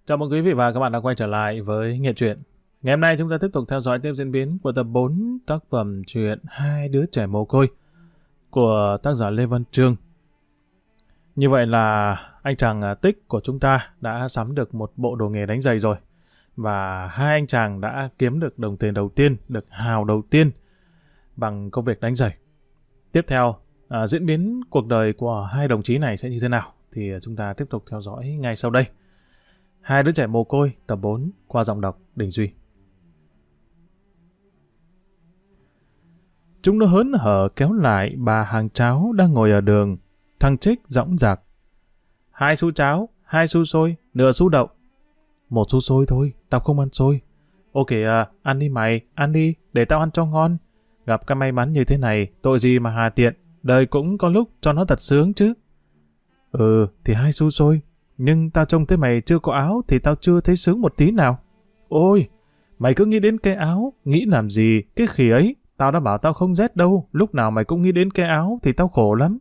Chào mừng quý vị và các bạn đã quay trở lại với Nghệ Truyện. Ngày hôm nay chúng ta tiếp tục theo dõi tiếp diễn biến của tập 4 tác phẩm truyện Hai đứa trẻ mồ côi của tác giả Lê Văn Chương. Như vậy là anh chàng Tích của chúng ta đã sắm được một bộ đồ nghề đánh giày rồi. Và hai anh chàng đã kiếm được đồng tiền đầu tiên, được hào đầu tiên bằng công việc đánh giày. Tiếp theo, diễn biến cuộc đời của hai đồng chí này sẽ như thế nào thì chúng ta tiếp tục theo dõi ngay sau đây. Hai đứa trẻ mồ côi tập 4 qua giọng đọc Đình Duy. Chúng nó hớn hở kéo lại bà hàng cháo đang ngồi ở đường. Thằng Trích dõng dạc: 2 xu cháo, 2 xu xôi, nửa xu đậu. 1 xu xôi thôi, tao không ăn xôi. Ok ăn đi mày, ăn đi, để tao ăn cho ngon. Gặp cái may mắn như thế này, tội gì mà hà tiện, đời cũng có lúc cho nó thật sướng chứ. Thì 2 xu xôi. Nhưng tao trông thấy mày chưa có áo thì tao chưa thấy sướng một tí nào. Ôi, mày cứ nghĩ đến cái áo, nghĩ làm gì, cái khỉ ấy, tao đã bảo tao không rét đâu, lúc nào mày cũng nghĩ đến cái áo thì tao khổ lắm.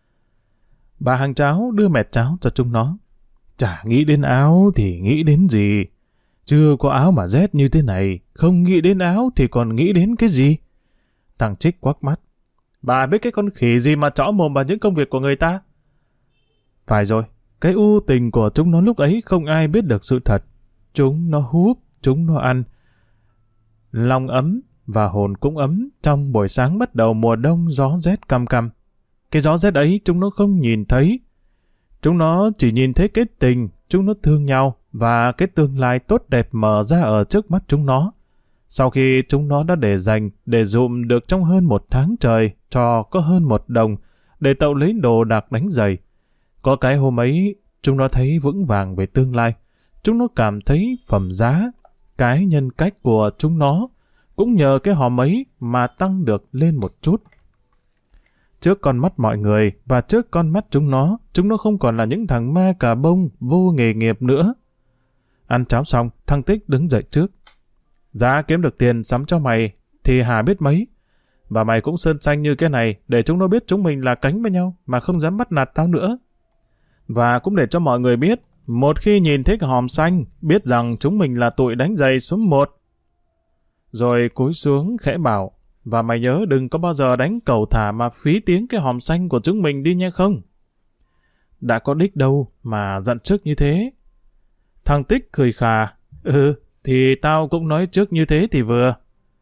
Bà hàng cháo đưa mẹt cháo cho chúng nó. Chả nghĩ đến áo thì nghĩ đến gì? Chưa có áo mà rét như thế này, không nghĩ đến áo thì còn nghĩ đến cái gì? Thằng Trích quắc mắt. Bà biết cái con khỉ gì mà trõ mồm vào những công việc của người ta? Phải rồi. Cái ưu tình của chúng nó lúc ấy không ai biết được sự thật. Chúng nó húp, chúng nó ăn. Lòng ấm và hồn cũng ấm trong buổi sáng bắt đầu mùa đông gió rét căm căm. Cái gió rét ấy chúng nó không nhìn thấy. Chúng nó chỉ nhìn thấy cái tình, chúng nó thương nhau và cái tương lai tốt đẹp mở ra ở trước mắt chúng nó. Sau khi chúng nó đã để dành, để dụm được trong hơn 1 tháng trời cho có hơn 1 đồng để tậu lấy đồ đạc đánh giày. Có cái hôm ấy, chúng nó thấy vững vàng về tương lai. Chúng nó cảm thấy phẩm giá. Cái nhân cách của chúng nó cũng nhờ cái hòm ấy mà tăng được lên một chút. Trước con mắt mọi người và trước con mắt chúng nó không còn là những thằng ma cà bông vô nghề nghiệp nữa. Ăn cháo xong, thằng Tích đứng dậy trước. Giá kiếm được tiền sắm cho mày thì Hà biết mấy. Và mày cũng sơn xanh như cái này để chúng nó biết chúng mình là cánh với nhau mà không dám bắt nạt tao nữa. Và cũng để cho mọi người biết, một khi nhìn thấy cái hòm xanh, biết rằng chúng mình là tụi đánh giày số 1. Rồi cúi xuống khẽ bảo, và mày nhớ đừng có bao giờ đánh cầu thả mà phí tiếng cái hòm xanh của chúng mình đi nha không. Đã có đích đâu mà dặn trước như thế. Thằng Tích cười khà, thì tao cũng nói trước như thế thì vừa.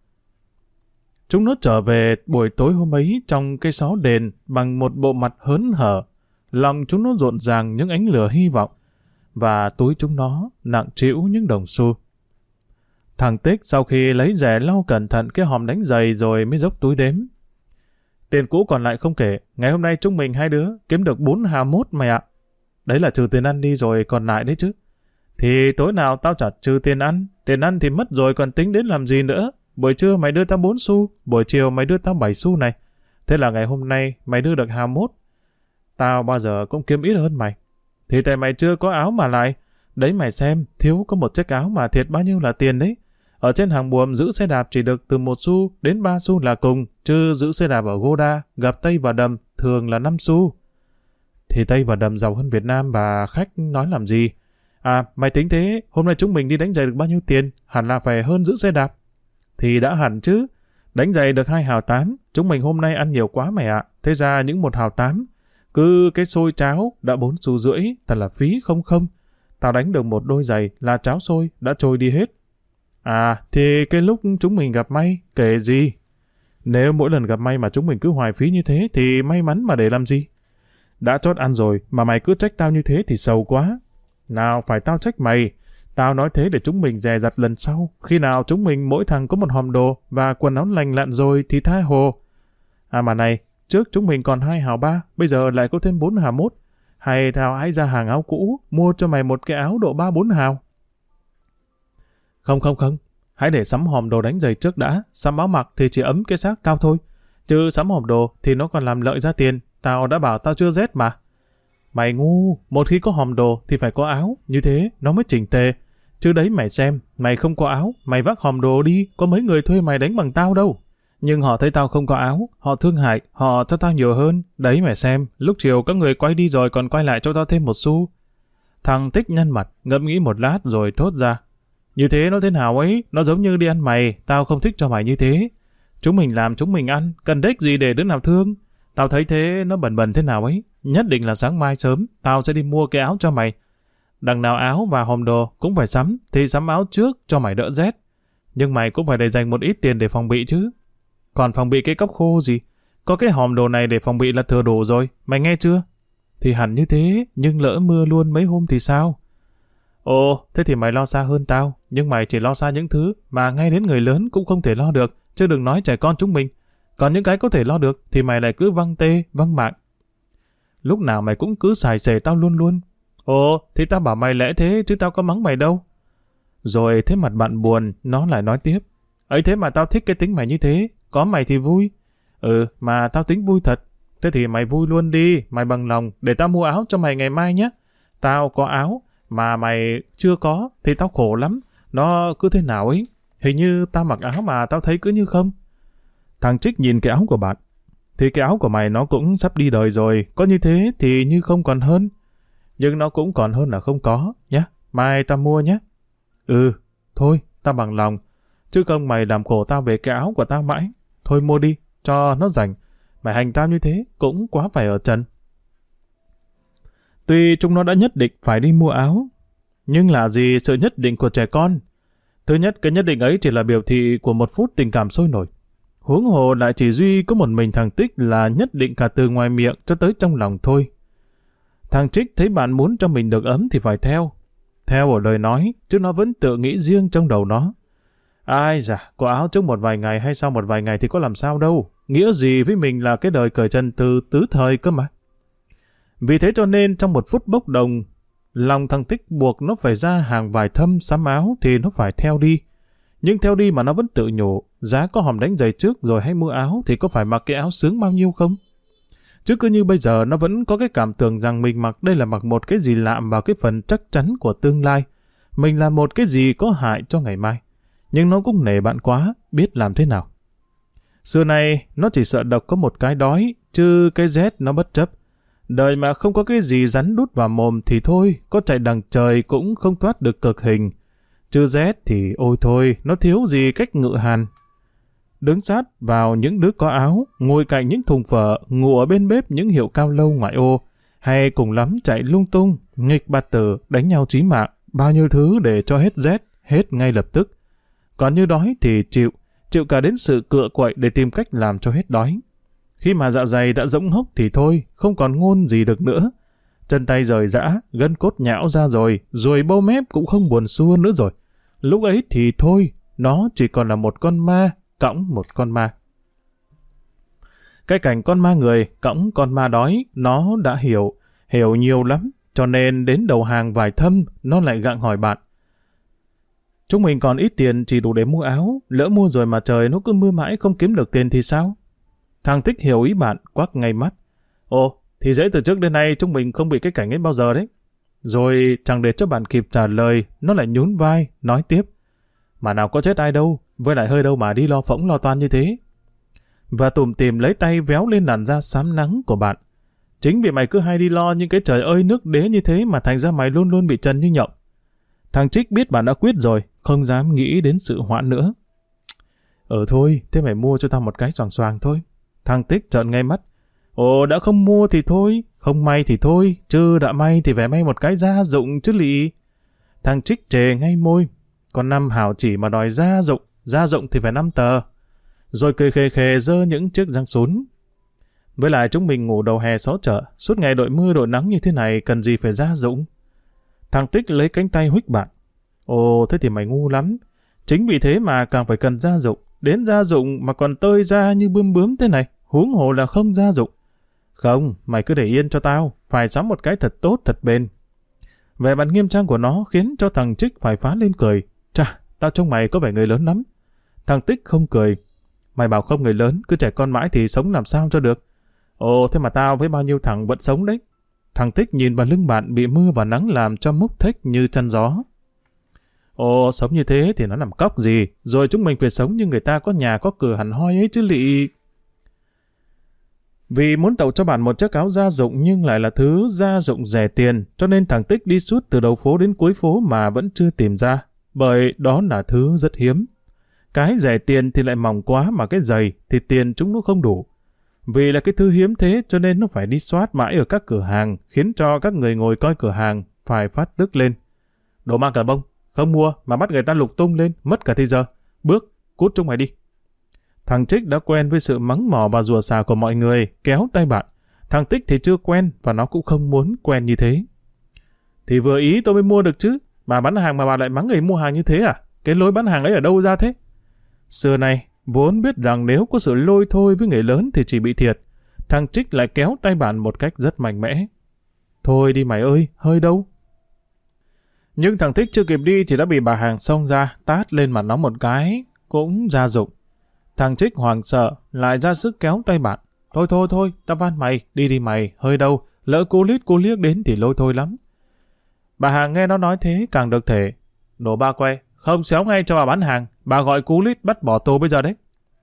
Chúng nó trở về buổi tối hôm ấy trong cái xó đền bằng một bộ mặt hớn hở. Lòng chúng nó rộn ràng những ánh lửa hy vọng, và túi chúng nó nặng trĩu những đồng xu. Thằng Tích sau khi lấy rẻ lau cẩn thận cái hòm đánh giày rồi mới dốc túi đếm. Tiền cũ còn lại không kể, ngày hôm nay chúng mình 2 đứa kiếm được 4 hào mốt mày ạ. Đấy là trừ tiền ăn đi rồi còn lại đấy chứ. Thì tối nào tao trả trừ tiền ăn thì mất rồi còn tính đến làm gì nữa. Buổi trưa mày đưa tao 4 xu, buổi chiều mày đưa tao 7 xu này. Thế là ngày hôm nay mày đưa được hào mốt. Tao bao giờ cũng kiếm ít hơn mày. Thì tại mày chưa có áo mà lại. Đấy mày xem, thiếu có một chiếc áo mà thiệt bao nhiêu là tiền đấy. Ở trên hàng buồm giữ xe đạp chỉ được từ 1 xu đến 3 xu là cùng, chứ giữ xe đạp ở Goda, gặp Tây và Đầm thường là 5 xu. Thì Tây và Đầm giàu hơn Việt Nam và khách nói làm gì? À, mày tính thế, hôm nay chúng mình đi đánh giày được bao nhiêu tiền? Hẳn là phải hơn giữ xe đạp. Thì đã hẳn chứ. Đánh giày được 2 hào 8, chúng mình hôm nay ăn nhiều quá mày ạ. Thế ra những 1 hào 8. Cứ cái xôi cháo đã 4 xu rưỡi, thật là phí không. Tao đánh được một đôi giày là cháo xôi đã trôi đi hết. À, thì cái lúc chúng mình gặp may, kể gì? Nếu mỗi lần gặp may mà chúng mình cứ hoài phí như thế thì may mắn mà để làm gì? Đã chót ăn rồi mà mày cứ trách tao như thế thì sầu quá. Nào phải tao trách mày. Tao nói thế để chúng mình dè dặt lần sau. Khi nào chúng mình mỗi thằng có một hòm đồ và quần áo lành lặn rồi thì tha hồ. À mà này, trước chúng mình còn 2 hào 3, bây giờ lại có thêm 4 hào 1. Hay tao hãy ra hàng áo cũ, mua cho mày một cái áo độ 3-4 hào. Không. Hãy để sắm hòm đồ đánh giày trước đã. Sắm áo mặc thì chỉ ấm cái xác cao thôi. Chứ sắm hòm đồ thì nó còn làm lợi ra tiền. Tao đã bảo tao chưa rét mà. Mày ngu, một khi có hòm đồ thì phải có áo. Như thế nó mới chỉnh tề. Chứ đấy mày xem, mày không có áo, mày vác hòm đồ đi, có mấy người thuê mày đánh bằng tao đâu. Nhưng họ thấy tao không có áo, họ thương hại, họ cho tao nhiều hơn. Đấy mày xem, lúc chiều các người quay đi rồi còn quay lại cho tao thêm 1 xu. Thằng Tích nhăn mặt, ngẫm nghĩ một lát rồi thốt ra. Như thế nó thế nào ấy, nó giống như đi ăn mày, tao không thích cho mày như thế. Chúng mình làm chúng mình ăn, cần đếch gì để đứa nào thương. Tao thấy thế nó bẩn bẩn thế nào ấy, nhất định là sáng mai sớm, tao sẽ đi mua cái áo cho mày. Đằng nào áo và hòm đồ cũng phải sắm, thì sắm áo trước cho mày đỡ rét. Nhưng mày cũng phải để dành một ít tiền để phòng bị chứ. Còn phòng bị cái cốc khô gì? Có cái hòm đồ này để phòng bị là thừa đủ rồi, mày nghe chưa? Thì hẳn như thế, nhưng lỡ mưa luôn mấy hôm thì sao? Ồ, thế thì mày lo xa hơn tao, nhưng mày chỉ lo xa những thứ mà ngay đến người lớn cũng không thể lo được, chứ đừng nói trẻ con chúng mình. Còn những cái có thể lo được thì mày lại cứ văng tê, văng mạng. Lúc nào mày cũng cứ xài xề tao luôn luôn. Ồ, thì tao bảo mày lẽ thế chứ tao có mắng mày đâu. Rồi thế mặt bạn buồn, nó lại nói tiếp. Ấy thế mà tao thích cái tính mày như thế, có mày thì vui. Ừ, mà tao tính vui thật. Thế thì mày vui luôn đi, mày bằng lòng, để tao mua áo cho mày ngày mai nhé. Tao có áo, mà mày chưa có, thì tao khổ lắm. Nó cứ thế nào ấy, hình như tao mặc áo mà tao thấy cứ như không. Thằng Trích nhìn cái áo của bạn. Thì cái áo của mày nó cũng sắp đi đời rồi, có như thế thì như không còn hơn. Nhưng nó cũng còn hơn là không có, nhé. Mai tao mua nhé. Ừ, thôi, tao bằng lòng. Chứ không mày làm khổ tao về cái áo của tao mãi. Thôi mua đi, cho nó rảnh. Mày hành tao như thế, cũng quá phải ở trần. Tuy chúng nó đã nhất định phải đi mua áo, nhưng là gì sự nhất định của trẻ con? Thứ nhất, cái nhất định ấy chỉ là biểu thị của một phút tình cảm sôi nổi. Huống hồ lại chỉ duy có một mình thằng Tích là nhất định cả từ ngoài miệng cho tới trong lòng thôi. Thằng Trích thấy bạn muốn cho mình được ấm thì phải theo. Theo ở lời nói, chứ nó vẫn tự nghĩ riêng trong đầu nó. Ai dà, có áo trước một vài ngày hay sau một vài ngày thì có làm sao đâu. Nghĩa gì với mình là cái đời cởi trần từ tứ thời cơ mà. Vì thế cho nên trong một phút bốc đồng, lòng thằng Tích buộc nó phải ra hàng vài thâm sắm áo thì nó phải theo đi. Nhưng theo đi mà nó vẫn tự nhủ, giá có hòm đánh giày trước rồi hay mua áo thì có phải mặc cái áo sướng bao nhiêu không? Chứ cứ như bây giờ nó vẫn có cái cảm tưởng rằng mình mặc đây là mặc một cái gì lạm vào cái phần chắc chắn của tương lai. Mình làm một cái gì có hại cho ngày mai. Nhưng nó cũng nể bạn quá, biết làm thế nào. Xưa này, nó chỉ sợ độc có một cái đói, chứ cái rét nó bất chấp. Đời mà không có cái gì rắn đút vào mồm thì thôi, có chạy đằng trời cũng không thoát được cực hình. Chứ rét thì ôi thôi, nó thiếu gì cách ngự hàn. Đứng sát vào những đứa có áo, ngồi cạnh những thùng phở, ngủ ở bên bếp những hiệu cao lâu ngoại ô, hay cùng lắm chạy lung tung, nghịch bạt tử, đánh nhau chí mạng, bao nhiêu thứ để cho hết rét, hết ngay lập tức. Còn như đói thì chịu cả đến sự cựa quậy để tìm cách làm cho hết đói. Khi mà dạ dày đã rỗng hốc thì thôi, không còn ngôn gì được nữa. Chân tay rời rã, gân cốt nhão ra rồi bâu mép cũng không buồn xua nữa rồi. Lúc ấy thì thôi, nó chỉ còn là một con ma, cõng một con ma. Cái cảnh con ma người, cõng con ma đói, nó đã hiểu nhiều lắm, cho nên đến đầu hàng vài thâm, nó lại gặng hỏi bạn. Chúng mình còn ít tiền chỉ đủ để mua áo, lỡ mua rồi mà trời nó cứ mưa mãi không kiếm được tiền thì sao? Thằng Tích hiểu ý bạn, quắc ngay mắt. Ồ, thì dễ từ trước đến nay chúng mình không bị cái cảnh ấy bao giờ đấy. Rồi chẳng để cho bạn kịp trả lời, nó lại nhún vai, nói tiếp. Mà nào có chết ai đâu, với lại hơi đâu mà đi lo phỗng lo toan như thế. Và tủm tỉm lấy tay véo lên làn da xám nắng của bạn. Chính vì mày cứ hay đi lo những cái trời ơi nước đế như thế mà thành ra mày luôn luôn bị trần như nhộng. Thằng Trích biết bạn đã quyết rồi, không dám nghĩ đến sự hoãn nữa. Thôi, thế mày mua cho tao một cái xoàng xoàng thôi. Thằng Tích trợn ngay mắt. Ồ, đã không mua thì thôi, không may thì thôi, chứ đã may thì phải may một cái gia dụng chứ lị. Thằng Trích trề ngay môi. Còn 5 hào chỉ mà đòi gia dụng thì phải 5 tờ. Rồi cười khề khề giơ những chiếc răng sún. Với lại chúng mình ngủ đầu hè xó chợ, suốt ngày đội mưa đội nắng như thế này cần gì phải gia dụng. Thằng Tích lấy cánh tay huých bạn. Ồ, thế thì mày ngu lắm. Chính vì thế mà càng phải cần gia dụng. Đến gia dụng mà còn tơi ra như bươm bướm thế này, huống hồ là không gia dụng. Không, mày cứ để yên cho tao, phải sắm một cái thật tốt thật bền. Vẻ mặt nghiêm trang của nó khiến cho thằng Trích phải phá lên cười. Chà, tao trông mày có vẻ người lớn lắm. Thằng Tích không cười. Mày bảo không người lớn, cứ trẻ con mãi thì sống làm sao cho được. Ồ, thế mà tao với bao nhiêu thằng vẫn sống đấy. Thằng Tích nhìn vào lưng bạn bị mưa và nắng làm cho múc thếch như chăn gió. Ồ, sống như thế thì nó làm cóc gì, rồi chúng mình phải sống như người ta có nhà có cửa hẳn hoi ấy chứ lị. Vì muốn tậu cho bạn một chiếc áo gia dụng nhưng lại là thứ gia dụng rẻ tiền, cho nên thằng Tích đi suốt từ đầu phố đến cuối phố mà vẫn chưa tìm ra, bởi đó là thứ rất hiếm. Cái rẻ tiền thì lại mỏng quá, mà cái dày thì tiền chúng nó không đủ. Vì là cái thứ hiếm thế cho nên nó phải đi soát mãi ở các cửa hàng, khiến cho các người ngồi coi cửa hàng phải phát tức lên. Đồ mang cà bông, không mua mà bắt người ta lục tung lên, mất cả thì giờ. Bước, cút chúng mày đi. Thằng Trích đã quen với sự mắng mỏ và rủa xả của mọi người, kéo tay bạn. Thằng Tích thì chưa quen và nó cũng không muốn quen như thế. Thì vừa ý tôi mới mua được chứ. Bà bán hàng mà bà lại mắng người mua hàng như thế à? Cái lối bán hàng ấy ở đâu ra thế? Xưa này, vốn biết rằng nếu có sự lôi thôi với người lớn thì chỉ bị thiệt. Thằng Trích lại kéo tay bạn một cách rất mạnh mẽ. Thôi đi mày ơi, hơi đâu. Nhưng thằng Tích chưa kịp đi thì đã bị bà hàng xông ra, tát lên mặt nó một cái, cũng ra dụng. Thằng Trích hoảng sợ, lại ra sức kéo tay bạn. Thôi, tao van mày, đi đi mày, hơi đâu, lỡ cô lít cô liếc đến thì lôi thôi lắm. Bà hàng nghe nó nói thế càng được thể. Đồ ba que, không xéo ngay cho bà bán hàng, bà gọi cú lít bắt bỏ tù bây giờ đấy.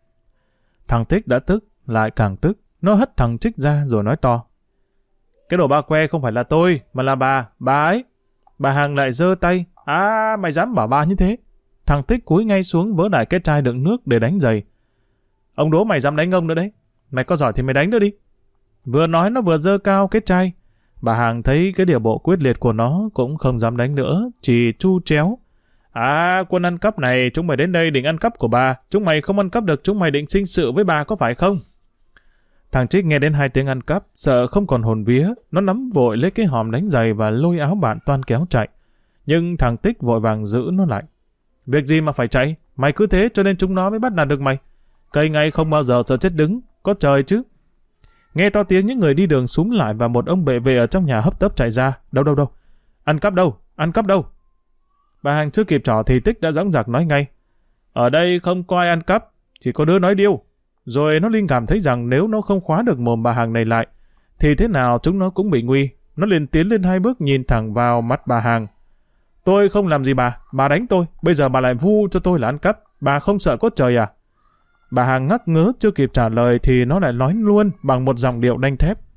Thằng Tích đã tức, lại càng tức, nó hất thằng Trích ra rồi nói to. Cái đồ ba que không phải là tôi, mà là bà ấy. Bà hàng lại giơ tay, mày dám bảo bà như thế. Thằng Tích cúi ngay xuống vỡ đại cái chai đựng nước để đánh giày. Ông đố mày dám đánh ông nữa đấy. Mày có giỏi thì mày đánh nữa đi. Vừa nói nó vừa giơ cao cái chai. Bà hàng thấy cái điệu bộ quyết liệt của nó cũng không dám đánh nữa, chỉ chu chéo. Quân ăn cắp này, chúng mày đến đây định ăn cắp của bà. Chúng mày không ăn cắp được, chúng mày định sinh sự với bà có phải không? Thằng Trích nghe đến 2 tiếng ăn cắp, sợ không còn hồn vía. Nó nắm vội lấy cái hòm đánh giày và lôi áo bạn toan kéo chạy. Nhưng thằng Tích vội vàng giữ nó lại. Việc gì mà phải chạy? Mày cứ thế cho nên chúng nó mới bắt nạt được mày. Cây ngay không bao giờ sợ chết đứng, có trời chứ. Nghe to tiếng những người đi đường xúm lại và một ông bệ vệ ở trong nhà hấp tấp chạy ra. Đâu? Ăn cắp đâu? Bà hàng chưa kịp trỏ thì Tích đã dõng dạc nói ngay. Ở đây không có ai ăn cắp, chỉ có đứa nói điêu. Rồi nó linh cảm thấy rằng nếu nó không khóa được mồm bà hàng này lại, thì thế nào chúng nó cũng bị nguy. Nó liền tiến lên 2 bước nhìn thẳng vào mắt bà hàng. Tôi không làm gì bà đánh tôi, bây giờ bà lại vu cho tôi là ăn cắp, bà không sợ có trời à? Bà hàng ngắc ngớ chưa kịp trả lời thì nó lại nói luôn bằng một giọng điệu đanh thép.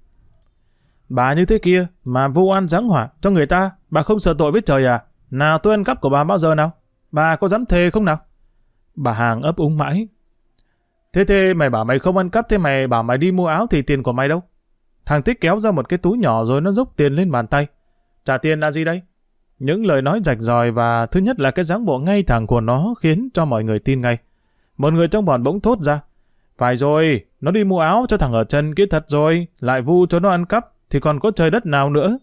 Bà như thế kia mà vu oan giáng họa cho người ta, bà không sợ tội với trời à? Nào tôi ăn cắp của bà bao giờ nào? Bà có dám thề không nào? Bà hàng ấp úng mãi. Thế mày bảo mày không ăn cắp, thế mày bảo mày đi mua áo thì tiền của mày đâu? Thằng Tích kéo ra một cái túi nhỏ rồi nó dốc tiền lên bàn tay. Trả tiền là gì đây? Những lời nói rạch ròi và thứ nhất là cái dáng bộ ngay thẳng của nó khiến cho mọi người tin ngay. Một người trong bọn bỗng thốt ra. Phải rồi, nó đi mua áo cho thằng ở chân kia thật rồi, lại vu cho nó ăn cắp, thì còn có trời đất nào nữa.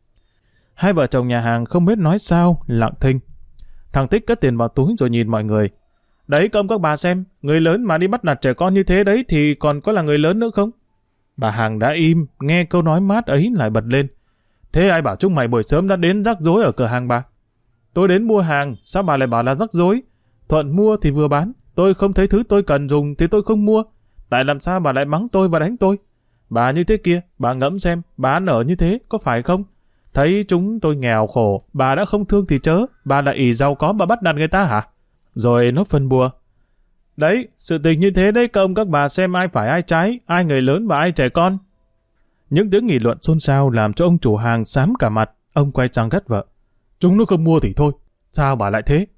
2 vợ chồng nhà hàng không biết nói sao, lặng thinh. Thằng Tích cất tiền vào túi rồi nhìn mọi người. Đấy công các bà xem, người lớn mà đi bắt nạt trẻ con như thế đấy thì còn có là người lớn nữa không? Bà hàng đã im, nghe câu nói mát ấy lại bật lên. Thế ai bảo chúng mày buổi sớm đã đến rắc rối ở cửa hàng bà? Tôi đến mua hàng, sao bà lại bảo là rắc rối? Thuận mua thì vừa bán, tôi không thấy thứ tôi cần dùng thì tôi không mua. Tại làm sao bà lại mắng tôi và đánh tôi? Bà như thế kia, bà ngẫm xem, bà ăn ở như thế, có phải không? Thấy chúng tôi nghèo khổ, bà đã không thương thì chớ, bà lại ỷ giàu có bà bắt nạt người ta hả? Rồi nó phân bua. Đấy, sự tình như thế đấy công các bà xem ai phải ai trái, ai người lớn và ai trẻ con. Những tiếng nghị luận xôn xao làm cho ông chủ hàng xám cả mặt, ông quay sang gắt vợ. Chúng nó không mua thì thôi, sao bà lại thế?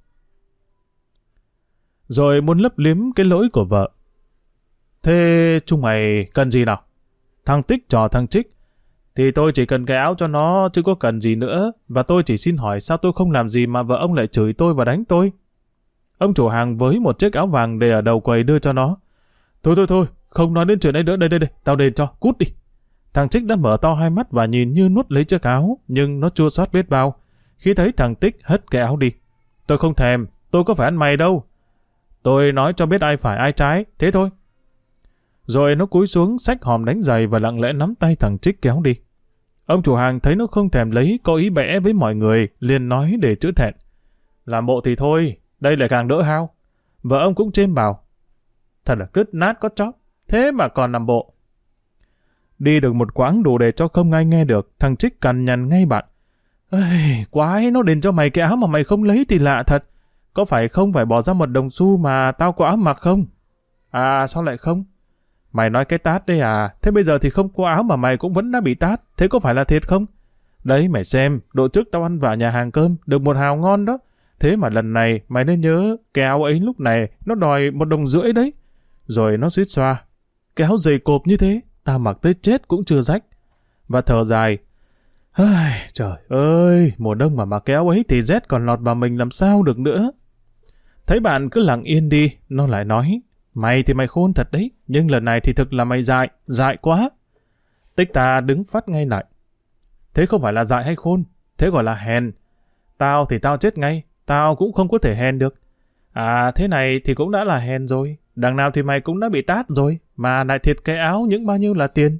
Rồi muốn lấp liếm cái lỗi của vợ. Thế chúng mày cần gì nào? Thằng Tích trò thằng Trích. Thì tôi chỉ cần cái áo cho nó chứ có cần gì nữa, và tôi chỉ xin hỏi sao tôi không làm gì mà vợ ông lại chửi tôi và đánh tôi. Ông chủ hàng với một chiếc áo vàng để ở đầu quầy đưa cho nó. Thôi, không nói đến chuyện ấy nữa, đây, tao đền cho, cút đi. Thằng Trích đã mở to 2 mắt và nhìn như nuốt lấy chiếc áo, nhưng nó chua xót biết bao. Khi thấy thằng Tích hất cái áo đi. Tôi không thèm, tôi có phải ăn mày đâu. Tôi nói cho biết ai phải ai trái, thế thôi. Rồi nó cúi xuống xách hòm đánh giày và lặng lẽ nắm tay thằng Trích kéo đi. Ông chủ hàng thấy nó không thèm lấy, có ý bẽ với mọi người, liền nói để chữa thẹn. Làm bộ thì thôi, đây lại càng đỡ hao. Vợ ông cũng chêm bảo. Thật là cứt nát có chóp, thế mà còn làm bộ. Đi được một quãng đủ để cho không ai nghe được, thằng Trích cằn nhằn ngay bạn. Ây, quái, nó đền cho mày cái áo mà mày không lấy thì lạ thật. Có phải không phải bỏ ra 1 đồng xu mà tao có áo mặc không? À, sao lại không? Mày nói cái tát đấy à? Thế bây giờ thì không có áo mà mày cũng vẫn đã bị tát. Thế có phải là thiệt không? Đấy mày xem, độ trước tao ăn vạ nhà hàng cơm, được 1 hào ngon đó. Thế mà lần này mày nên nhớ, cái áo ấy lúc này nó đòi 1,5 đồng đấy. Rồi nó suýt xoa. Cái áo dày cộp như thế, tao mặc tới chết cũng chưa rách. Và thở dài. Trời ơi, mùa đông mà mặc cái áo ấy thì rét còn lọt vào mình làm sao được nữa. Thấy bạn cứ lặng yên đi, nó lại nói. Mày thì mày khôn thật đấy, nhưng lần này thì thực là mày dại quá. Tích ta đứng phát ngay lại. Thế không phải là dại hay khôn, thế gọi là hèn. Tao thì tao chết ngay, tao cũng không có thể hèn được. À thế này thì cũng đã là hèn rồi, đằng nào thì mày cũng đã bị tát rồi, mà lại thiệt cái áo những bao nhiêu là tiền.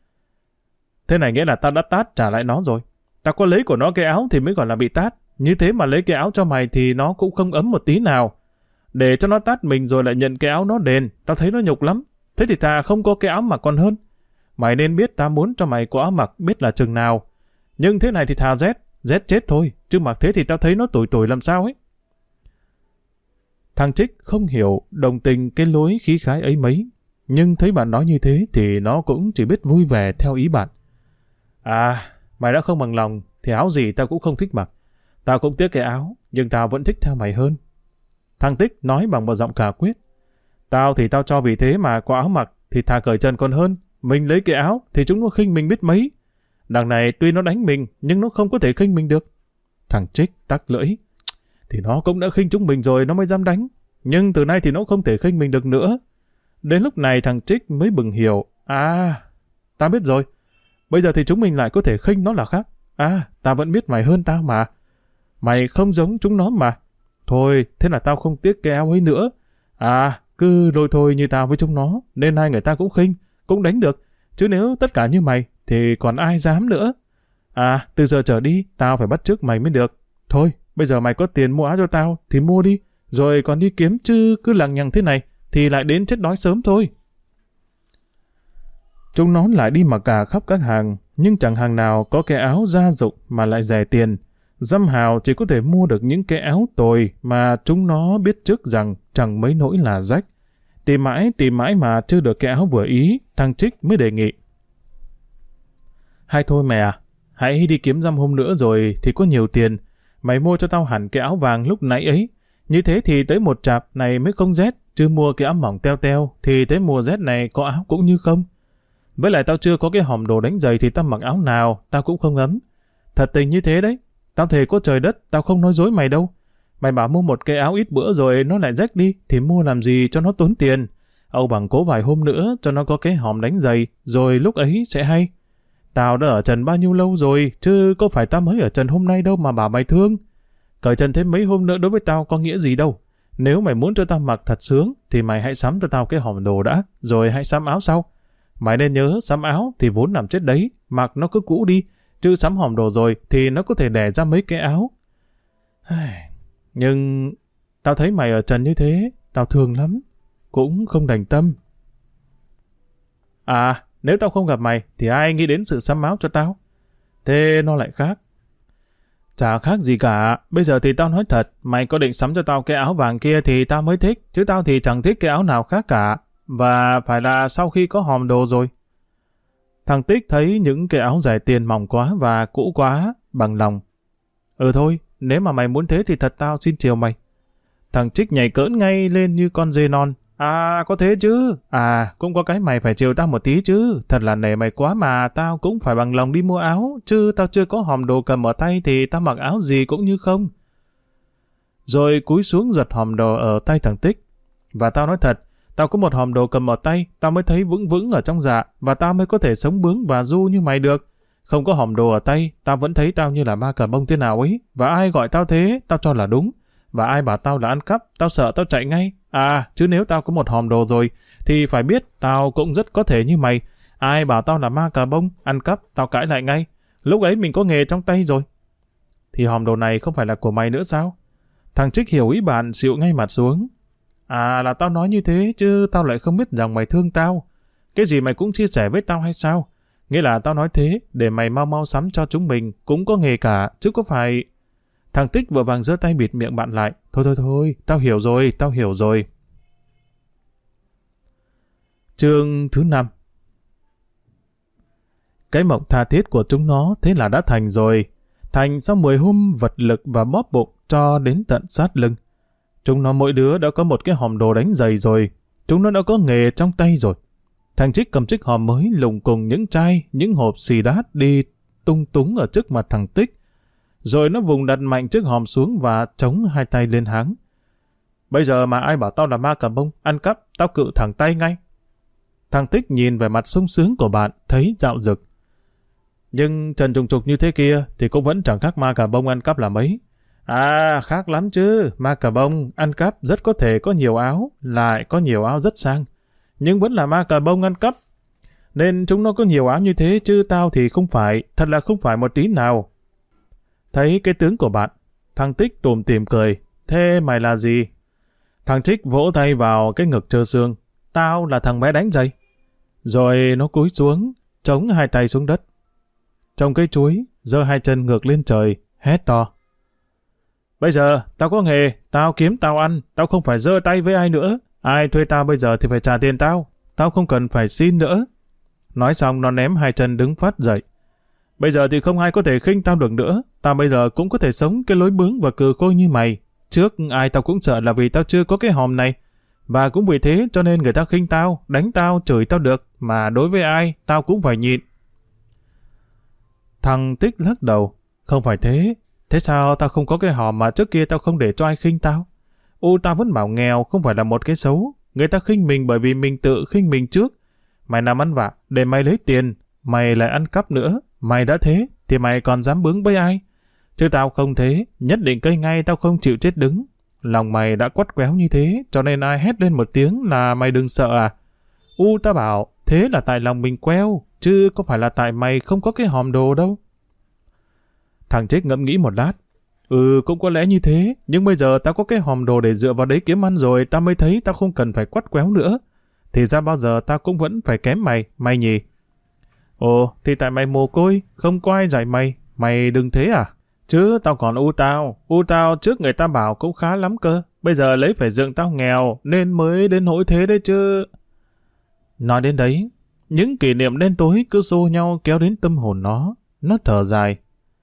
Thế này nghĩa là tao đã tát trả lại nó rồi. Tao có lấy của nó cái áo thì mới gọi là bị tát, như thế mà lấy cái áo cho mày thì nó cũng không ấm một tí nào. Để cho nó tát mình rồi lại nhận cái áo nó đền, tao thấy nó nhục lắm. Thế thì thà không có cái áo mặc còn hơn. Mày nên biết tao muốn cho mày có áo mặc biết là chừng nào. Nhưng thế này thì thà rét chết thôi, chứ mặc thế thì tao thấy nó tủi tủi làm sao ấy. Thằng Trích không hiểu đồng tình cái lối khí khái ấy mấy, nhưng thấy bạn nói như thế thì nó cũng chỉ biết vui vẻ theo ý bạn. À, mày đã không bằng lòng thì áo gì tao cũng không thích mặc. Tao cũng tiếc cái áo, nhưng tao vẫn thích theo mày hơn. Thằng Tích nói bằng một giọng cả quyết. Tao thì tao cho vì thế mà có áo mặc thì thà cởi trần còn hơn. Mình lấy cái áo thì chúng nó khinh mình biết mấy. Đằng này tuy nó đánh mình nhưng nó không có thể khinh mình được. Thằng Trích tắc lưỡi. Thì nó cũng đã khinh chúng mình rồi nó mới dám đánh. Nhưng từ nay thì nó không thể khinh mình được nữa. Đến lúc này thằng Trích mới bừng hiểu. À, tao biết rồi. Bây giờ thì chúng mình lại có thể khinh nó là khác. À, tao vẫn biết mày hơn tao mà. Mày không giống chúng nó mà. Thôi, thế là tao không tiếc cái áo ấy nữa. À, cứ lôi thôi như tao với chúng nó, nên hai người ta cũng khinh, cũng đánh được. Chứ nếu tất cả như mày, thì còn ai dám nữa. À, từ giờ trở đi, tao phải bắt chước mày mới được. Thôi, bây giờ mày có tiền mua áo cho tao, thì mua đi. Rồi còn đi kiếm chứ cứ lằng nhằng thế này, thì lại đến chết đói sớm thôi. Chúng nó lại đi mặc cả khắp các hàng, nhưng chẳng hàng nào có cái áo gia dụng mà lại rẻ tiền. Dăm hào chỉ có thể mua được những cái áo tồi mà chúng nó biết trước rằng chẳng mấy nỗi là rách. Tìm mãi mà chưa được cái áo vừa ý, thằng Trích mới đề nghị. Hay thôi mẹ à, hãy đi kiếm dăm hôm nữa rồi thì có nhiều tiền. Mày mua cho tao hẳn cái áo vàng lúc nãy ấy. Như thế thì tới một chạp này mới không rét, chứ mua cái áo mỏng teo teo thì tới mùa rét này có áo cũng như không. Với lại tao chưa có cái hòm đồ đánh giày thì tao mặc áo nào, tao cũng không ấm. Thật tình như thế đấy. Tao thề có trời đất, tao không nói dối mày đâu. Mày bảo mua một cái áo ít bữa rồi nó lại rách đi, thì mua làm gì cho nó tốn tiền. Âu bằng cố vài hôm nữa cho nó có cái hòm đánh giày, rồi lúc ấy sẽ hay. Tao đã ở trần bao nhiêu lâu rồi, chứ có phải tao mới ở trần hôm nay đâu mà bảo mày thương. Cởi trần thêm mấy hôm nữa đối với tao có nghĩa gì đâu. Nếu mày muốn cho tao mặc thật sướng, thì mày hãy sắm cho tao cái hòm đồ đã, rồi hãy sắm áo sau. Mày nên nhớ sắm áo thì vốn nằm chết đấy, mặc nó cứ cũ đi. Chứ sắm hòm đồ rồi thì nó có thể đẻ ra mấy cái áo. Nhưng tao thấy mày ở trần như thế, tao thương lắm. Cũng không đành tâm. À, nếu tao không gặp mày thì ai nghĩ đến sự sắm áo cho tao? Thế nó lại khác. Chả khác gì cả. Bây giờ thì tao nói thật, mày có định sắm cho tao cái áo vàng kia thì tao mới thích. Chứ tao thì chẳng thích cái áo nào khác cả. Và phải là sau khi có hòm đồ rồi. Thằng Tích thấy những cái áo rẻ tiền mỏng quá và cũ quá, bằng lòng. Thôi, nếu mà mày muốn thế thì thật tao xin chiều mày. Thằng Trích nhảy cỡn ngay lên như con dê non. À, có thế chứ. À, cũng có cái mày phải chiều tao một tí chứ. Thật là nể mày quá mà, tao cũng phải bằng lòng đi mua áo. Chứ tao chưa có hòm đồ cầm ở tay thì tao mặc áo gì cũng như không. Rồi cúi xuống giật hòm đồ ở tay thằng Tích. Và tao nói thật, tao có một hòm đồ cầm ở tay, tao mới thấy vững vững ở trong dạ, và tao mới có thể sống bướng và du như mày được. Không có hòm đồ ở tay, tao vẫn thấy tao như là ma cà bông thế nào ấy, và ai gọi tao thế, tao cho là đúng. Và ai bảo tao là ăn cắp, tao sợ tao chạy ngay. À, chứ nếu tao có một hòm đồ rồi, thì phải biết tao cũng rất có thể như mày. Ai bảo tao là ma cà bông, ăn cắp, tao cãi lại ngay. Lúc ấy mình có nghề trong tay rồi. Thì hòm đồ này không phải là của mày nữa sao? Thằng Trích hiểu ý bạn, xịu ngay mặt xuống. À, là tao nói như thế, chứ tao lại không biết rằng mày thương tao. Cái gì mày cũng chia sẻ với tao hay sao? Nghĩa là tao nói thế, để mày mau mau sắm cho chúng mình, cũng có nghề cả, chứ có phải... Thằng Tích vội vàng giơ tay bịt miệng bạn lại. Thôi, tao hiểu rồi. Chương thứ 5. Cái mộng tha thiết của chúng nó thế là đã thành rồi. Thành sau 10 hôm vật lực và bóp bụng cho đến tận sát lưng. Chúng nó mỗi đứa đã có một cái hòm đồ đánh giày rồi. Chúng nó đã có nghề trong tay rồi. Thằng Trích cầm chiếc hòm mới lùng cùng những chai, những hộp xì đát đi tung túng ở trước mặt thằng Tích. Rồi nó vùng đặt mạnh chiếc hòm xuống và chống hai tay lên háng. Bây giờ mà ai bảo tao là ma cà bông, ăn cắp, tao cự thẳng tay ngay. Thằng Tích nhìn về mặt sung sướng của bạn, thấy dạo dực. Nhưng trần trùng trục như thế kia thì cũng vẫn chẳng khác ma cà bông ăn cắp là mấy. À, khác lắm chứ, ma cà bông ăn cắp rất có thể có nhiều áo, lại có nhiều áo rất sang. Nhưng vẫn là ma cà bông ăn cắp. Nên chúng nó có nhiều áo như thế chứ tao thì không phải, thật là không phải một tí nào. Thấy cái tướng của bạn, thằng Tích tủm tỉm cười. Thế mày là gì? Thằng Trích vỗ tay vào cái ngực trơ xương. Tao là thằng bé đánh giày. Rồi nó cúi xuống, chống hai tay xuống đất. Trồng cây chuối, giơ hai chân ngược lên trời, hét to. Bây giờ, tao có nghề, tao kiếm tao ăn, tao không phải giơ tay với ai nữa. Ai thuê tao bây giờ thì phải trả tiền tao, tao không cần phải xin nữa. Nói xong nó ném hai chân đứng phát dậy. Bây giờ thì không ai có thể khinh tao được nữa, tao bây giờ cũng có thể sống cái lối bướng và cừ khôi như mày. Trước ai tao cũng sợ là vì tao chưa có cái hòm này. Và cũng vì thế cho nên người ta khinh tao, đánh tao, chửi tao được, mà đối với ai tao cũng phải nhịn. Thằng Tích lắc đầu. Không phải thế. Thế sao tao không có cái hòm mà trước kia tao không để cho ai khinh tao? Tao vẫn bảo nghèo không phải là một cái xấu. Người ta khinh mình bởi vì mình tự khinh mình trước. Mày làm ăn vạ để mày lấy tiền, mày lại ăn cắp nữa. Mày đã thế thì mày còn dám bướng với ai? Chứ tao không thế, nhất định cây ngay tao không chịu chết đứng. Lòng mày đã quắt quéo như thế, cho nên ai hét lên một tiếng là mày đừng sợ à? Tao bảo, thế là tại lòng mình queo, chứ có phải là tại mày không có cái hòm đồ đâu. Thằng Trích ngẫm nghĩ một lát. Cũng có lẽ như thế, nhưng bây giờ tao có cái hòm đồ để dựa vào đấy kiếm ăn rồi, tao mới thấy tao không cần phải quắt quéo nữa. Thì ra bao giờ tao cũng vẫn phải kém mày nhỉ? Thì tại mày mồ côi, không có ai dạy mày, mày đừng thế à? Chứ tao còn tao trước người ta bảo cũng khá lắm cơ, bây giờ lấy phải dựng tao nghèo nên mới đến nỗi thế đấy chứ. Nói đến đấy, những kỷ niệm đen tối cứ xô nhau kéo đến tâm hồn nó thở dài.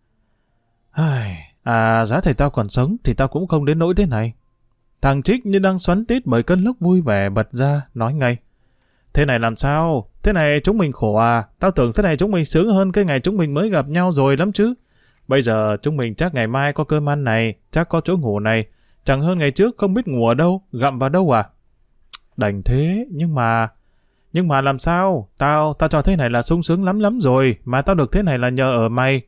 Giá thầy tao còn sống thì tao cũng không đến nỗi thế này. Thằng Trích như đang xoắn tít bởi cơn lốc vui vẻ bật ra, nói ngay. Thế này làm sao? Thế này chúng mình khổ à? Tao tưởng thế này chúng mình sướng hơn cái ngày chúng mình mới gặp nhau rồi lắm chứ. Bây giờ chúng mình chắc ngày mai có cơm ăn này, chắc có chỗ ngủ này. Chẳng hơn ngày trước không biết ngủ ở đâu, gặm vào đâu à? Đành thế, nhưng mà làm sao? Tao cho thế này là sung sướng lắm rồi, mà tao được thế này là nhờ ở mày.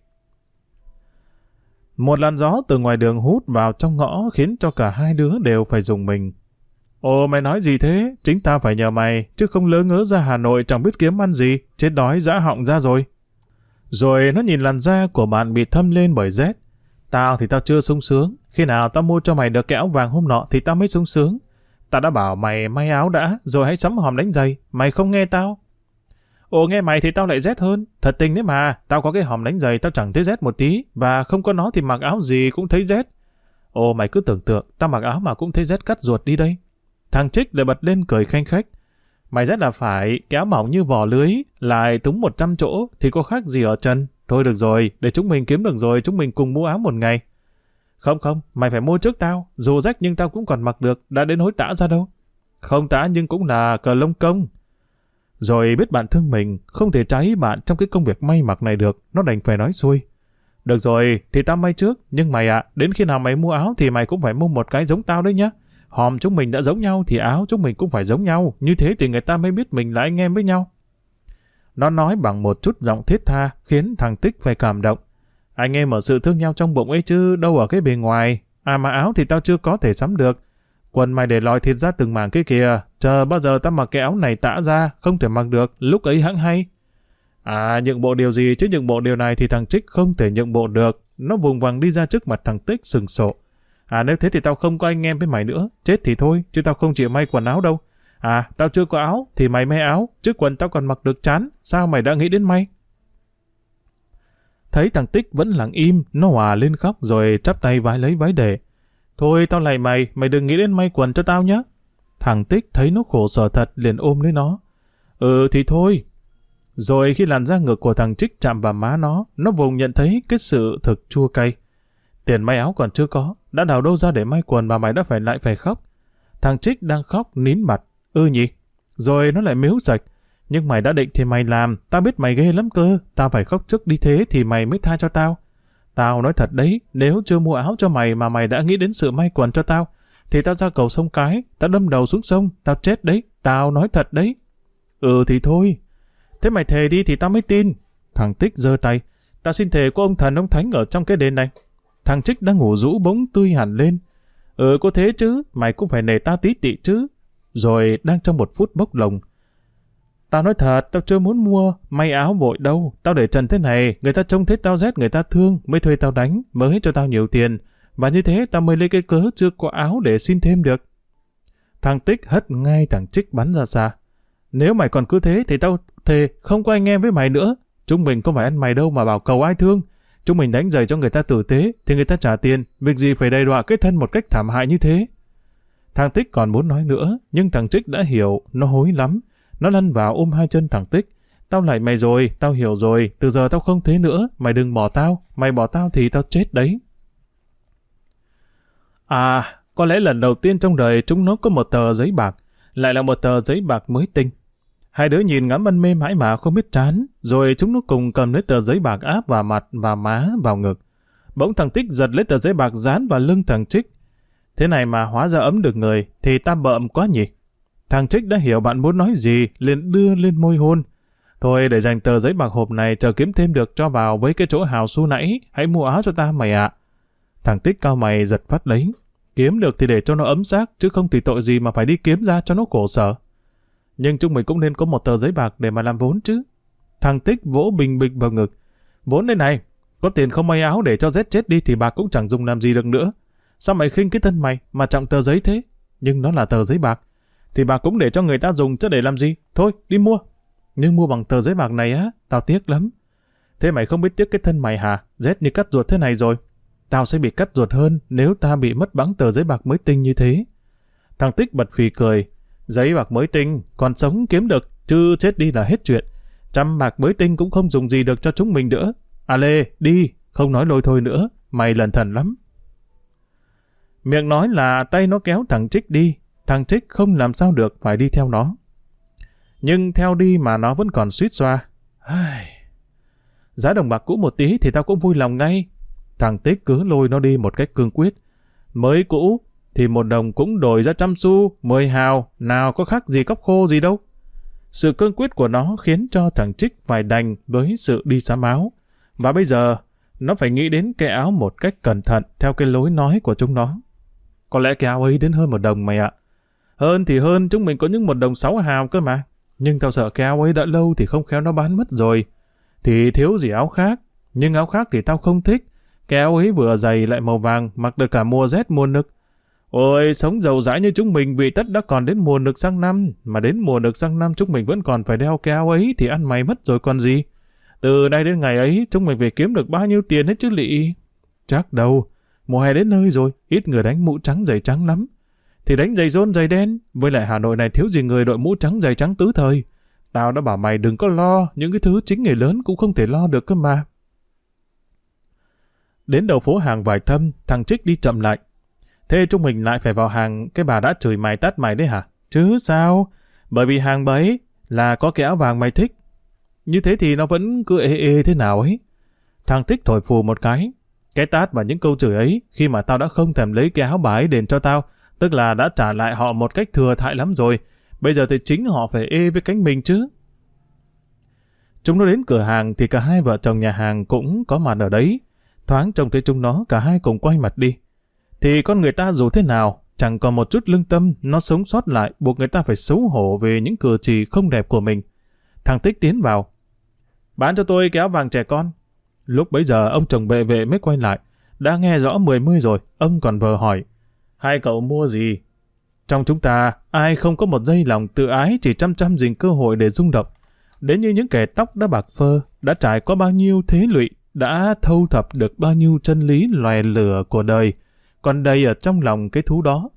Một làn gió từ ngoài đường hút vào trong ngõ khiến cho cả hai đứa đều phải rùng mình. Mày nói gì thế? Chính tao phải nhờ mày, chứ không lỡ ngớ ra Hà Nội chẳng biết kiếm ăn gì, chết đói dã họng ra rồi. Rồi nó nhìn làn da của bạn bị thâm lên bởi rét. Tao thì tao chưa sung sướng, khi nào tao mua cho mày được cái áo vàng hôm nọ thì tao mới sung sướng. Tao đã bảo mày may áo đã, rồi hãy sắm hòm đánh giày, mày không nghe tao. Nghe mày thì tao lại rét hơn, thật tình đấy mà, tao có cái hòm đánh giày tao chẳng thấy rét một tí, và không có nó thì mặc áo gì cũng thấy rét. Mày cứ tưởng tượng, tao mặc áo mà cũng thấy rét cắt ruột đi đây. Thằng Trích lại bật lên cười khanh khách. Mày rét là phải, cái áo mỏng như vỏ lưới, lại túng 100 chỗ thì có khác gì ở chân. Thôi được rồi, để chúng mình kiếm được rồi, chúng mình cùng mua áo một ngày. Không, mày phải mua trước tao, dù rách nhưng tao cũng còn mặc được, đã đến nỗi tã ra đâu. Không tã nhưng cũng là cờ lông công. Rồi biết bạn thương mình, không thể trái bạn trong cái công việc may mặc này được, nó đành phải nói xuôi. Được rồi, thì tao may trước, nhưng mày đến khi nào mày mua áo thì mày cũng phải mua một cái giống tao đấy nhá. Hòm chúng mình đã giống nhau thì áo chúng mình cũng phải giống nhau, như thế thì người ta mới biết mình là anh em với nhau. Nó nói bằng một chút giọng thiết tha, khiến thằng Tích phải cảm động. Anh em ở sự thương nhau trong bụng ấy chứ, đâu ở cái bề ngoài. Mà áo thì tao chưa có thể sắm được. Quần mày để lòi thịt ra từng mảng cái kìa, chờ bao giờ tao mặc cái áo này tã ra, không thể mặc được, lúc ấy hẵng hay. Nhượng bộ điều gì chứ, nhượng bộ điều này thì thằng Trích không thể nhượng bộ được. Nó vùng vằng đi ra trước mặt thằng Tích sừng sộ. Nếu thế thì tao không có anh em với mày nữa, chết thì thôi, chứ tao không chịu may quần áo đâu. Tao chưa có áo, thì mày may áo, chứ quần tao còn mặc được chán, sao mày đã nghĩ đến may? Thấy thằng Tích vẫn lặng im, nó hòa lên khóc rồi chắp tay vái lấy vái để. Thôi tao lạy mày đừng nghĩ đến may quần cho tao nhé. Thằng Tích thấy nó khổ sở thật liền ôm lấy nó. Ừ thì thôi. Rồi khi làn da ngực của thằng Trích chạm vào má nó vùng nhận thấy cái sự thực chua cay. Tiền may áo còn chưa có, đã đào đâu ra để may quần mà mày đã phải khóc. Thằng Trích đang khóc nín bặt. Ừ nhỉ? Rồi nó lại mếu sạch. Nhưng mày đã định thì mày làm, tao biết mày ghê lắm cơ, tao phải khóc trước đi thế thì mày mới tha cho tao. Tao nói thật đấy, nếu chưa mua áo cho mày mà mày đã nghĩ đến sự may quần cho tao, thì tao ra cầu sông Cái, tao đâm đầu xuống sông, tao chết đấy, tao nói thật đấy. Ừ thì thôi. Thế mày thề đi thì tao mới tin. Thằng Tích giơ tay. Tao xin thề của ông thần ông thánh ở trong cái đền này. Thằng Trích đang ngủ rũ bỗng tươi hẳn lên. Ừ có thế chứ, mày cũng phải nể tao tí tị chứ. Rồi đang trong một phút bốc lồng. Tao nói thật, tao chưa muốn mua may áo vội đâu. Tao để trần thế này, người ta trông thấy tao rét người ta thương, mới thuê tao đánh, mới cho tao nhiều tiền. Và như thế tao mới lấy cái cớ chưa có áo để xin thêm được. Thằng Tích hất ngay thằng Trích bắn ra xa. Nếu mày còn cứ thế thì tao thề không có anh em với mày nữa. Chúng mình không phải ăn mày đâu mà bảo cầu ai thương. Chúng mình đánh giày cho người ta tử tế thì người ta trả tiền. Việc gì phải đầy đọa cái thân một cách thảm hại như thế. Thằng Tích còn muốn nói nữa, nhưng thằng Trích đã hiểu, nó hối lắm. Nó lăn vào ôm hai chân thằng Tích. Tao lạy mày rồi, tao hiểu rồi, từ giờ tao không thế nữa, mày đừng bỏ tao, mày bỏ tao thì tao chết đấy. À, có lẽ lần đầu tiên trong đời chúng nó có một tờ giấy bạc, lại là một tờ giấy bạc mới tinh. Hai đứa nhìn ngắm ân mê mãi mà không biết chán, rồi chúng nó cùng cầm lấy tờ giấy bạc áp vào mặt, vào má, vào ngực. Bỗng thằng Tích giật lấy tờ giấy bạc dán vào lưng thằng Trích. Thế này mà hóa ra ấm được người, thì ta bợm quá nhỉ. Thằng Trích đã hiểu bạn muốn nói gì, liền đưa lên môi hôn. Thôi để dành tờ giấy bạc hộp này chờ kiếm thêm được cho vào với cái chỗ hào su nãy, hãy mua áo cho ta mày ạ. Thằng Tích cao mày giật phát lấy. Kiếm được thì để cho nó ấm xác, chứ không thì tội gì mà phải đi kiếm ra cho nó khổ sở. Nhưng chúng mình cũng nên có một tờ giấy bạc để mà làm vốn chứ. Thằng Tích vỗ bình bịch vào ngực. Vốn đây này, có tiền không may áo để cho rét chết đi thì bạc cũng chẳng dùng làm gì được nữa. Sao mày khinh cái thân mày mà trọng tờ giấy thế? Nhưng nó là tờ giấy bạc. Thì bạc cũng để cho người ta dùng chứ để làm gì. Thôi, đi mua. Nhưng mua bằng tờ giấy bạc này á, tao tiếc lắm. Thế mày không biết tiếc cái thân mày hả? Rét như cắt ruột thế này rồi. Tao sẽ bị cắt ruột hơn nếu ta bị mất bẵng tờ giấy bạc mới tinh như thế. Thằng Tích bật phì cười. Giấy bạc mới tinh, còn sống kiếm được, chứ chết đi là hết chuyện. 100 bạc mới tinh cũng không dùng gì được cho chúng mình nữa. À Lê, đi, không nói lôi thôi nữa, mày lần thần lắm. Miệng nói là tay nó kéo thằng Trích đi, thằng Trích không làm sao được phải đi theo nó. Nhưng theo đi mà nó vẫn còn suýt xoa. Giá đồng bạc cũ một tí thì tao cũng vui lòng ngay. Thằng Tích cứ lôi nó đi một cách cương quyết. Mới cũ thì 1 đồng cũng đổi ra 100 xu, 10 hào, nào có khác gì cóc khô gì đâu. Sự cương quyết của nó khiến cho thằng Trích phải đành với sự đi sắm áo. Và bây giờ, nó phải nghĩ đến cái áo một cách cẩn thận theo cái lối nói của chúng nó. Có lẽ cái áo ấy đến hơn 1 đồng mày ạ. Hơn thì hơn, chúng mình có những 1 đồng 6 hào cơ mà. Nhưng tao sợ cái áo ấy đã lâu thì không khéo nó bán mất rồi. Thì thiếu gì áo khác. Nhưng áo khác thì tao không thích. Cái áo ấy vừa dày lại màu vàng, mặc được cả mùa rét mùa nực. Ôi, sống giàu dãi như chúng mình vì tất đã còn đến mùa nực sang năm. Mà đến mùa nực sang năm chúng mình vẫn còn phải đeo cái áo ấy thì ăn mày mất rồi còn gì. Từ nay đến ngày ấy chúng mình phải kiếm được bao nhiêu tiền hết chứ lị. Chắc đâu, mùa hè đến nơi rồi, ít người đánh mũ trắng giày trắng lắm. Thì đánh giày rôn giày đen, với lại Hà Nội này thiếu gì người đội mũ trắng giày trắng tứ thời. Tao đã bảo mày đừng có lo, những cái thứ chính người lớn cũng không thể lo được cơ mà. Đến đầu phố hàng Vải Thâm, thằng Trích đi chậm lại. Thế chúng mình lại phải vào hàng cái bà đã chửi mày tát mày đấy hả? Chứ sao? Bởi vì hàng bấy là có cái áo vàng mày thích. Như thế thì nó vẫn cứ ê ê thế nào ấy. Thằng Tích thổi phù một cái. Cái tát và những câu chửi ấy, khi mà tao đã không thèm lấy cái áo bà ấy đền cho tao, tức là đã trả lại họ một cách thừa thãi lắm rồi. Bây giờ thì chính họ phải ê với cánh mình chứ. Chúng nó đến cửa hàng thì cả hai vợ chồng nhà hàng cũng có mặt ở đấy. Thoáng trông thấy chúng nó, cả hai cùng quay mặt đi. Thì con người ta dù thế nào, chẳng còn một chút lương tâm, nó sống sót lại, buộc người ta phải xấu hổ về những cử chỉ không đẹp của mình. Thằng Tích tiến vào. Bán cho tôi cái áo vàng trẻ con. Lúc bấy giờ ông chồng bệ vệ mới quay lại. Đã nghe rõ 10 rồi, ông còn vờ hỏi. Hai cậu mua gì? Trong chúng ta, ai không có một giây lòng tự ái chỉ chăm dình cơ hội để rung động. Đến như những kẻ tóc đã bạc phơ, đã trải qua bao nhiêu thế lụy, đã thâu thập được bao nhiêu chân lý lòe lửa của đời, còn đầy ở trong lòng cái thú đó.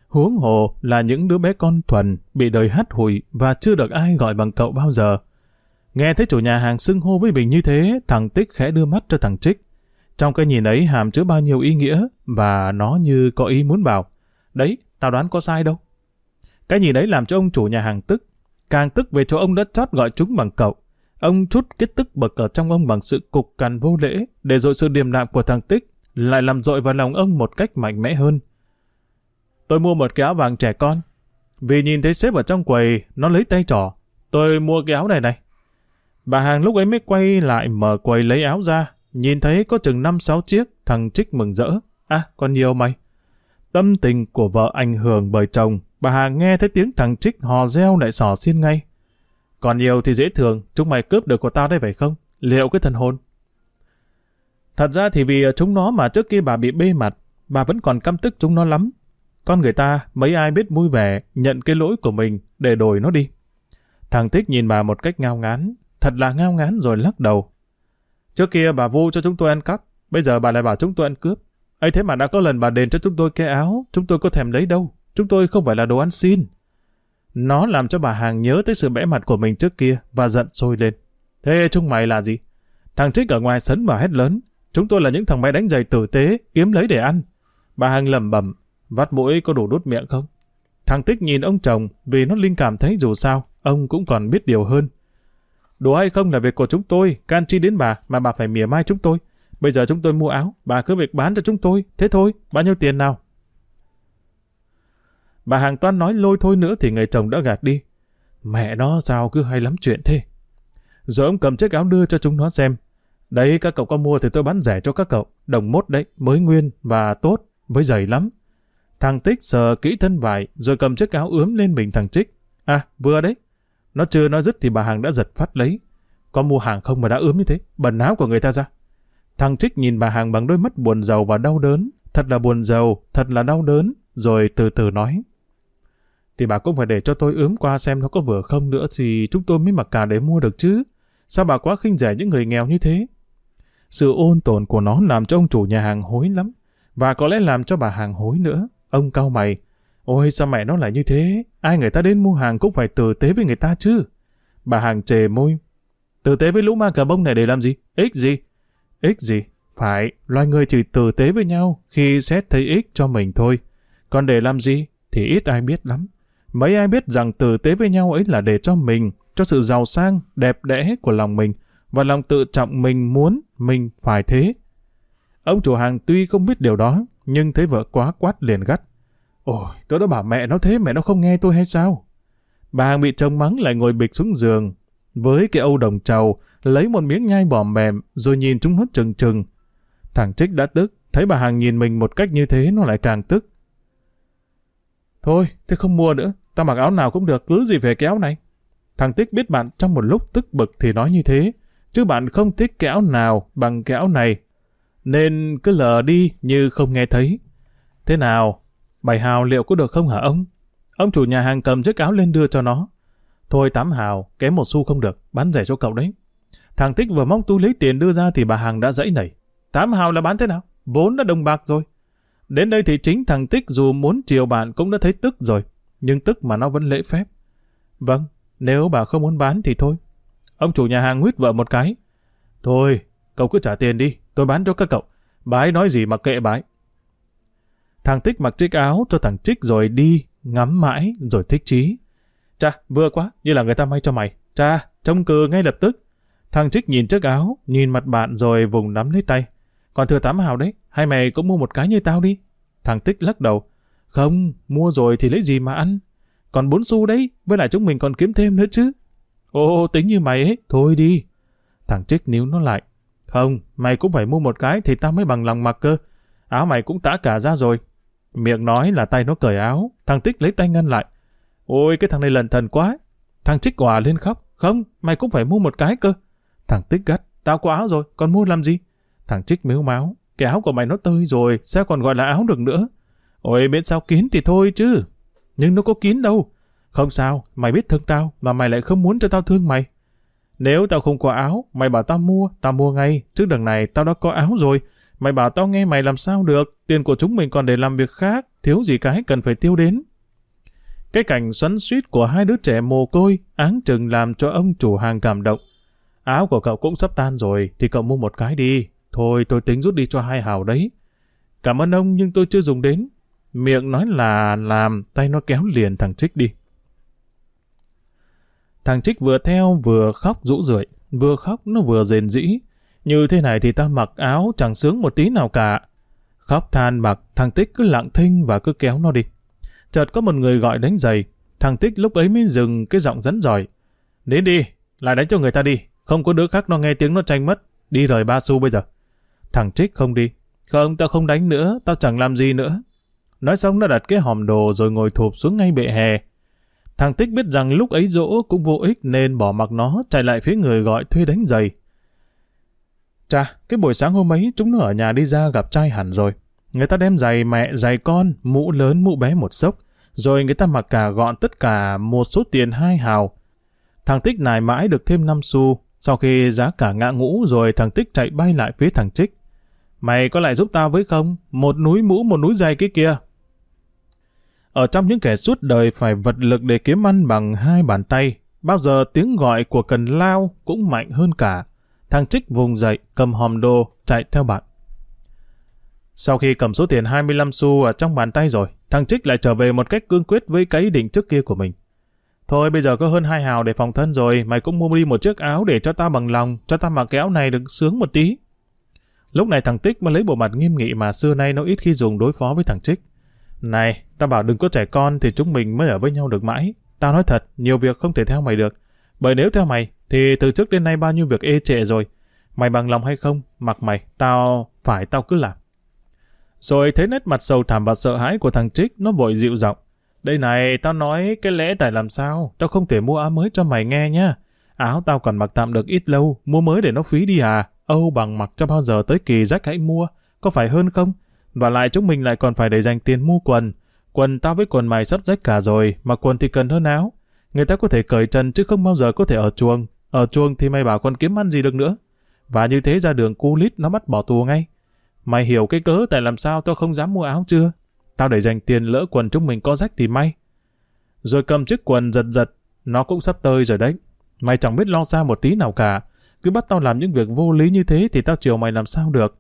Huống hồ là những đứa bé con thuần, bị đời hắt hủi và chưa được ai gọi bằng cậu bao giờ. Nghe thấy chủ nhà hàng xưng hô với mình như thế, thằng Tích khẽ đưa mắt cho thằng Trích. Trong cái nhìn ấy hàm chứa bao nhiêu ý nghĩa, và nó như có ý muốn bảo, đấy, tao đoán có sai đâu. Cái nhìn ấy làm cho ông chủ nhà hàng tức, càng tức về chỗ ông đã chót gọi chúng bằng cậu. Ông trút cái tức bực ở trong ông bằng sự cục cằn vô lễ, để rồi sự điềm đạm của thằng Tích lại làm dội vào lòng ông một cách mạnh mẽ hơn. Tôi mua một cái áo vàng trẻ con. Vì nhìn thấy sếp ở trong quầy, nó lấy tay trỏ. Tôi mua cái áo này này. Bà hàng lúc ấy mới quay lại mở quầy lấy áo ra. Nhìn thấy có chừng 5-6 chiếc, thằng Trích mừng rỡ. À, còn nhiều mày. Tâm tình của vợ ảnh hưởng bởi chồng, bà hàng nghe thấy tiếng thằng Trích hò reo lại xỏ xiên ngay. Còn nhiều thì dễ thường, chúng mày cướp được của tao đây phải không? Liệu cái thần hồn. Thật ra thì vì chúng nó mà trước kia bà bị bê mặt, bà vẫn còn căm tức chúng nó lắm. Con người ta mấy ai biết vui vẻ nhận cái lỗi của mình để đổi nó đi. Thằng Tích nhìn bà một cách ngao ngán, thật là ngao ngán rồi lắc đầu. Trước kia bà vu cho chúng tôi ăn cắp, bây giờ bà lại bảo chúng tôi ăn cướp. Ấy thế mà đã có lần bà đền cho chúng tôi cái áo, chúng tôi có thèm lấy đâu, chúng tôi không phải là đồ ăn xin. Nó làm cho bà hàng nhớ tới sự bẽ mặt của mình trước kia và giận sôi lên. Thế chúng mày là gì? Thằng Trích ở ngoài sấn vào hét lớn. Chúng tôi là những thằng máy đánh giày tử tế, kiếm lấy để ăn. Bà hàng lẩm bẩm, vắt mũi có đủ đút miệng không? Thằng Tích nhìn ông chồng vì nó linh cảm thấy dù sao, ông cũng còn biết điều hơn. Đủ hay không là việc của chúng tôi, can chi đến bà mà bà phải mỉa mai chúng tôi. Bây giờ chúng tôi mua áo, bà cứ việc bán cho chúng tôi, thế thôi, bao nhiêu tiền nào? Bà hàng toan nói lôi thôi nữa thì người chồng đã gạt đi. Mẹ nó sao cứ hay lắm chuyện thế. Rồi ông cầm chiếc áo đưa cho chúng nó xem. Đấy, các cậu có mua thì tôi bán rẻ cho các cậu, đồng mốt đấy, mới nguyên và tốt, với giày lắm. Thằng Tích sờ kỹ thân vải rồi cầm chiếc áo ướm lên mình thằng Trích. À, vừa đấy. Nó chưa nói dứt thì bà hàng đã giật phát lấy. Có mua hàng không mà đã ướm như thế, bẩn áo của người ta ra. Thằng Trích nhìn bà hàng bằng đôi mắt buồn rầu và đau đớn. Thật là buồn rầu, thật là đau đớn. Rồi từ từ nói. Thì bà cũng phải để cho tôi ướm qua xem nó có vừa không nữa thì chúng tôi mới mặc cả để mua được chứ. Sao bà quá khinh rẻ những người nghèo như thế? Sự ôn tồn của nó làm cho ông chủ nhà hàng hối lắm. Và có lẽ làm cho bà hàng hối nữa. Ông cau mày. Ôi sao mẹ nó lại như thế? Ai người ta đến mua hàng cũng phải tử tế với người ta chứ. Bà hàng chề môi. Tử tế với lũ ma cà bông này để làm gì? Ích gì? Ích gì? Phải, loài người chỉ tử tế với nhau khi xét thấy ích cho mình thôi. Còn để làm gì? Thì ít ai biết lắm. Mấy ai biết rằng tử tế với nhau ấy là để cho mình, cho sự giàu sang, đẹp đẽ của lòng mình, và lòng tự trọng mình muốn mình phải thế. Ông chủ hàng tuy không biết điều đó, nhưng thấy vợ quá quát liền gắt. Ôi, tôi đã bảo mẹ nó thế, mẹ nó không nghe tôi hay sao? Bà hàng bị chồng mắng lại ngồi bịch xuống giường, với cái âu đồng trầu, lấy một miếng nhai bòm mềm, rồi nhìn chúng nó trừng trừng. Thằng Trích đã tức, thấy bà hàng nhìn mình một cách như thế nó lại càng tức. Thôi, thế không mua nữa, tao mặc áo nào cũng được, cứ gì về cái áo này. Thằng Tích biết bạn trong một lúc tức bực thì nói như thế, chứ bạn không thích cái áo nào bằng cái áo này, nên cứ lờ đi như không nghe thấy. Thế nào, 7 hào liệu có được không hả ông? Ông chủ nhà hàng cầm chiếc áo lên đưa cho nó. Thôi 8 hào, kém 1 xu không được, bán rẻ cho cậu đấy. Thằng Tích vừa móc túi lấy tiền đưa ra thì bà hàng đã giãy nảy. 8 hào là bán thế nào? Vốn đã đồng bạc rồi. Đến đây thì chính thằng Tích dù muốn chiều bạn cũng đã thấy tức rồi, nhưng tức mà nó vẫn lễ phép. Vâng, nếu bà không muốn bán thì thôi. Ông chủ nhà hàng huýt vợ một cái. Thôi, cậu cứ trả tiền đi, tôi bán cho các cậu. Bà ấy nói gì mà kệ bà ấy. Thằng Tích mặc chiếc áo cho thằng Trích rồi đi, ngắm mãi rồi thích chí. Chà, vừa quá, như là người ta may cho mày. Chà, trông cừ ngay lập tức. Thằng Trích nhìn chiếc áo, nhìn mặt bạn rồi vùng nắm lấy tay. Còn thừa 8 hào đấy, hay mày cũng mua một cái như tao đi. Thằng Tích lắc đầu. Không, mua rồi thì lấy gì mà ăn. Còn 4 xu đấy, với lại chúng mình còn kiếm thêm nữa chứ. Ồ, tính như mày ấy, thôi đi. Thằng Trích níu nó lại. Không, mày cũng phải mua một cái thì tao mới bằng lòng mặc cơ. Áo mày cũng tã cả ra rồi. Miệng nói là tay nó cởi áo, thằng Tích lấy tay ngăn lại. Ôi, cái thằng này lẩn thần quá. Thằng Trích òa lên khóc. Không, mày cũng phải mua một cái cơ. Thằng Tích gắt. Tao có áo rồi, còn mua làm gì? Thằng Trích mếu máo. Cái áo của mày nó tơi rồi, sao còn gọi là áo được nữa? Ôi, miễn sao kín thì thôi chứ. Nhưng nó có kín đâu. Không sao, mày biết thương tao, mà mày lại không muốn cho tao thương mày. Nếu tao không có áo, mày bảo tao mua ngay. Trước đằng này tao đã có áo rồi. Mày bảo tao nghe mày làm sao được, tiền của chúng mình còn để làm việc khác, thiếu gì cái cần phải tiêu đến. Cái cảnh xoắn xuýt của hai đứa trẻ mồ côi áng chừng làm cho ông chủ hàng cảm động. Áo của cậu cũng sắp tan rồi thì cậu mua một cái đi. Thôi tôi tính rút đi cho 2 hào đấy. Cảm ơn ông nhưng tôi chưa dùng đến. Miệng nói là làm, tay nó kéo liền thằng Trích đi. Thằng Trích vừa theo vừa khóc rũ rượi, vừa khóc nó vừa rền rĩ. Như thế này thì ta mặc áo chẳng sướng một tí nào cả. Khóc than mặc, thằng Tích cứ lặng thinh và cứ kéo nó đi. Chợt có một người gọi đánh giày. Thằng Tích lúc ấy mới dừng cái giọng rắn giỏi. Đến đi, lại đánh cho người ta đi. Không có đứa khác nó nghe tiếng nó tranh mất. Đi rời 3 xu bây giờ. Thằng Trích không đi. Không, tao không đánh nữa, tao chẳng làm gì nữa. Nói xong nó đặt cái hòm đồ rồi ngồi thụp xuống ngay bệ hè. Thằng Tích biết rằng lúc ấy dỗ cũng vô ích nên bỏ mặc nó chạy lại phía người gọi thuê đánh giày. Chà, cái buổi sáng hôm ấy chúng nó ở nhà đi ra gặp trai hẳn rồi. Người ta đem giày mẹ, giày con, mũ lớn, mũ bé một xốc. Rồi người ta mặc cả gọn tất cả một số tiền 2 hào. Thằng Tích nài mãi được thêm 5 xu. Sau khi giá cả ngã ngũ rồi thằng Tích chạy bay lại phía thằng Trích. Mày có lại giúp tao với không? Một núi mũ, một núi giày cái kia. Ở trong những kẻ suốt đời phải vật lực để kiếm ăn bằng 2 bàn tay, bao giờ tiếng gọi của cần lao cũng mạnh hơn cả. Thằng Trích vùng dậy, cầm hòm đồ, chạy theo bạn. Sau khi cầm số tiền 25 xu ở trong bàn tay rồi, thằng Trích lại trở về một cách cương quyết với cái ý định trước kia của mình. Thôi bây giờ có hơn 2 hào để phòng thân rồi, mày cũng mua đi một chiếc áo để cho tao bằng lòng, cho tao mặc cái áo này được sướng một tí. Lúc này thằng Tích mới lấy bộ mặt nghiêm nghị mà xưa nay nó ít khi dùng đối phó với thằng Trích. Này, tao bảo đừng có trẻ con thì chúng mình mới ở với nhau được mãi. Tao nói thật, nhiều việc không thể theo mày được. Bởi nếu theo mày, thì từ trước đến nay bao nhiêu việc ê trệ rồi. Mày bằng lòng hay không, mặc mày, tao cứ làm. Rồi thấy nét mặt sầu thảm và sợ hãi của thằng Trích, nó vội dịu giọng. Đây này, tao nói cái lẽ tại làm sao, tao không thể mua áo mới cho mày nghe nhá. Áo tao còn mặc tạm được ít lâu, mua mới để nó phí đi à. Âu bằng mặc cho bao giờ tới kỳ rách hãy mua, có phải hơn không? Và lại chúng mình lại còn phải để dành tiền mua quần. Quần tao với quần mày sắp rách cả rồi, mà quần thì cần hơn áo. Người ta có thể cởi trần chứ không bao giờ có thể ở chuồng. Ở chuồng thì mày bảo còn kiếm ăn gì được nữa. Và như thế ra đường cu lít nó bắt bỏ tù ngay. Mày hiểu cái cớ tại làm sao tao không dám mua áo chưa? Tao để dành tiền lỡ quần chúng mình có rách thì may. Rồi cầm chiếc quần giật giật, nó cũng sắp tơi rồi đấy. Mày chẳng biết lo xa một tí nào cả. Cứ bắt tao làm những việc vô lý như thế thì tao chiều mày làm sao được.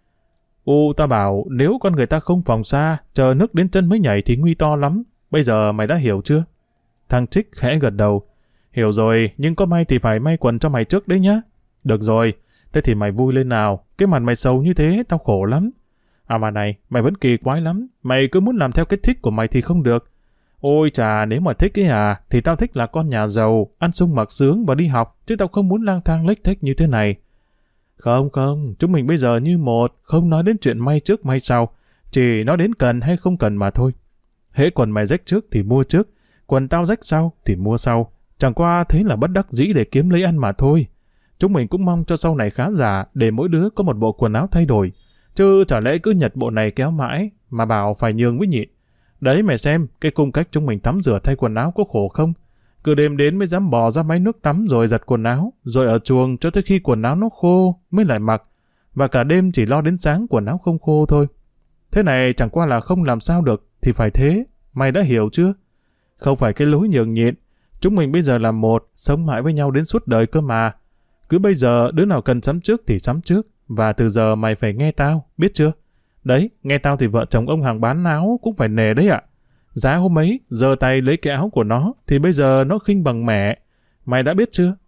Tao bảo nếu con người ta không phòng xa, chờ nước đến chân mới nhảy thì nguy to lắm. Bây giờ mày đã hiểu chưa? Thằng Trích khẽ gật đầu. Hiểu rồi, nhưng có may thì phải may quần cho mày trước đấy nhá. Được rồi, thế thì mày vui lên nào. Cái mặt mày sầu như thế, tao khổ lắm. À mà này, mày vẫn kỳ quái lắm. Mày cứ muốn làm theo cái thích của mày thì không được. Ôi chà, nếu mà thích ấy thì tao thích là con nhà giàu, ăn sung mặc sướng và đi học, chứ tao không muốn lang thang lếch thếch như thế này. Không, chúng mình bây giờ như một, không nói đến chuyện may trước may sau, chỉ nói đến cần hay không cần mà thôi. Hễ quần mày rách trước thì mua trước, quần tao rách sau thì mua sau, chẳng qua thế là bất đắc dĩ để kiếm lấy ăn mà thôi. Chúng mình cũng mong cho sau này khá giả để mỗi đứa có một bộ quần áo thay đổi, chứ chả lẽ cứ nhặt bộ này kéo mãi mà bảo phải nhường với nhịn. Đấy mày xem, cái cung cách chúng mình tắm rửa thay quần áo có khổ không? Cứ đêm đến mới dám bò ra máy nước tắm rồi giặt quần áo, rồi ở chuồng cho tới khi quần áo nó khô mới lại mặc. Và cả đêm chỉ lo đến sáng quần áo không khô thôi. Thế này chẳng qua là không làm sao được, thì phải thế. Mày đã hiểu chưa? Không phải cái lối nhường nhịn. Chúng mình bây giờ là một, sống mãi với nhau đến suốt đời cơ mà. Cứ bây giờ đứa nào cần sắm trước thì sắm trước. Và từ giờ mày phải nghe tao, biết chưa? Đấy, nghe tao thì vợ chồng ông hàng bán áo cũng phải nề đấy ạ. Giá hôm ấy, giơ tay lấy cái áo của nó, thì bây giờ nó khinh bằng mẹ. Mày đã biết chưa?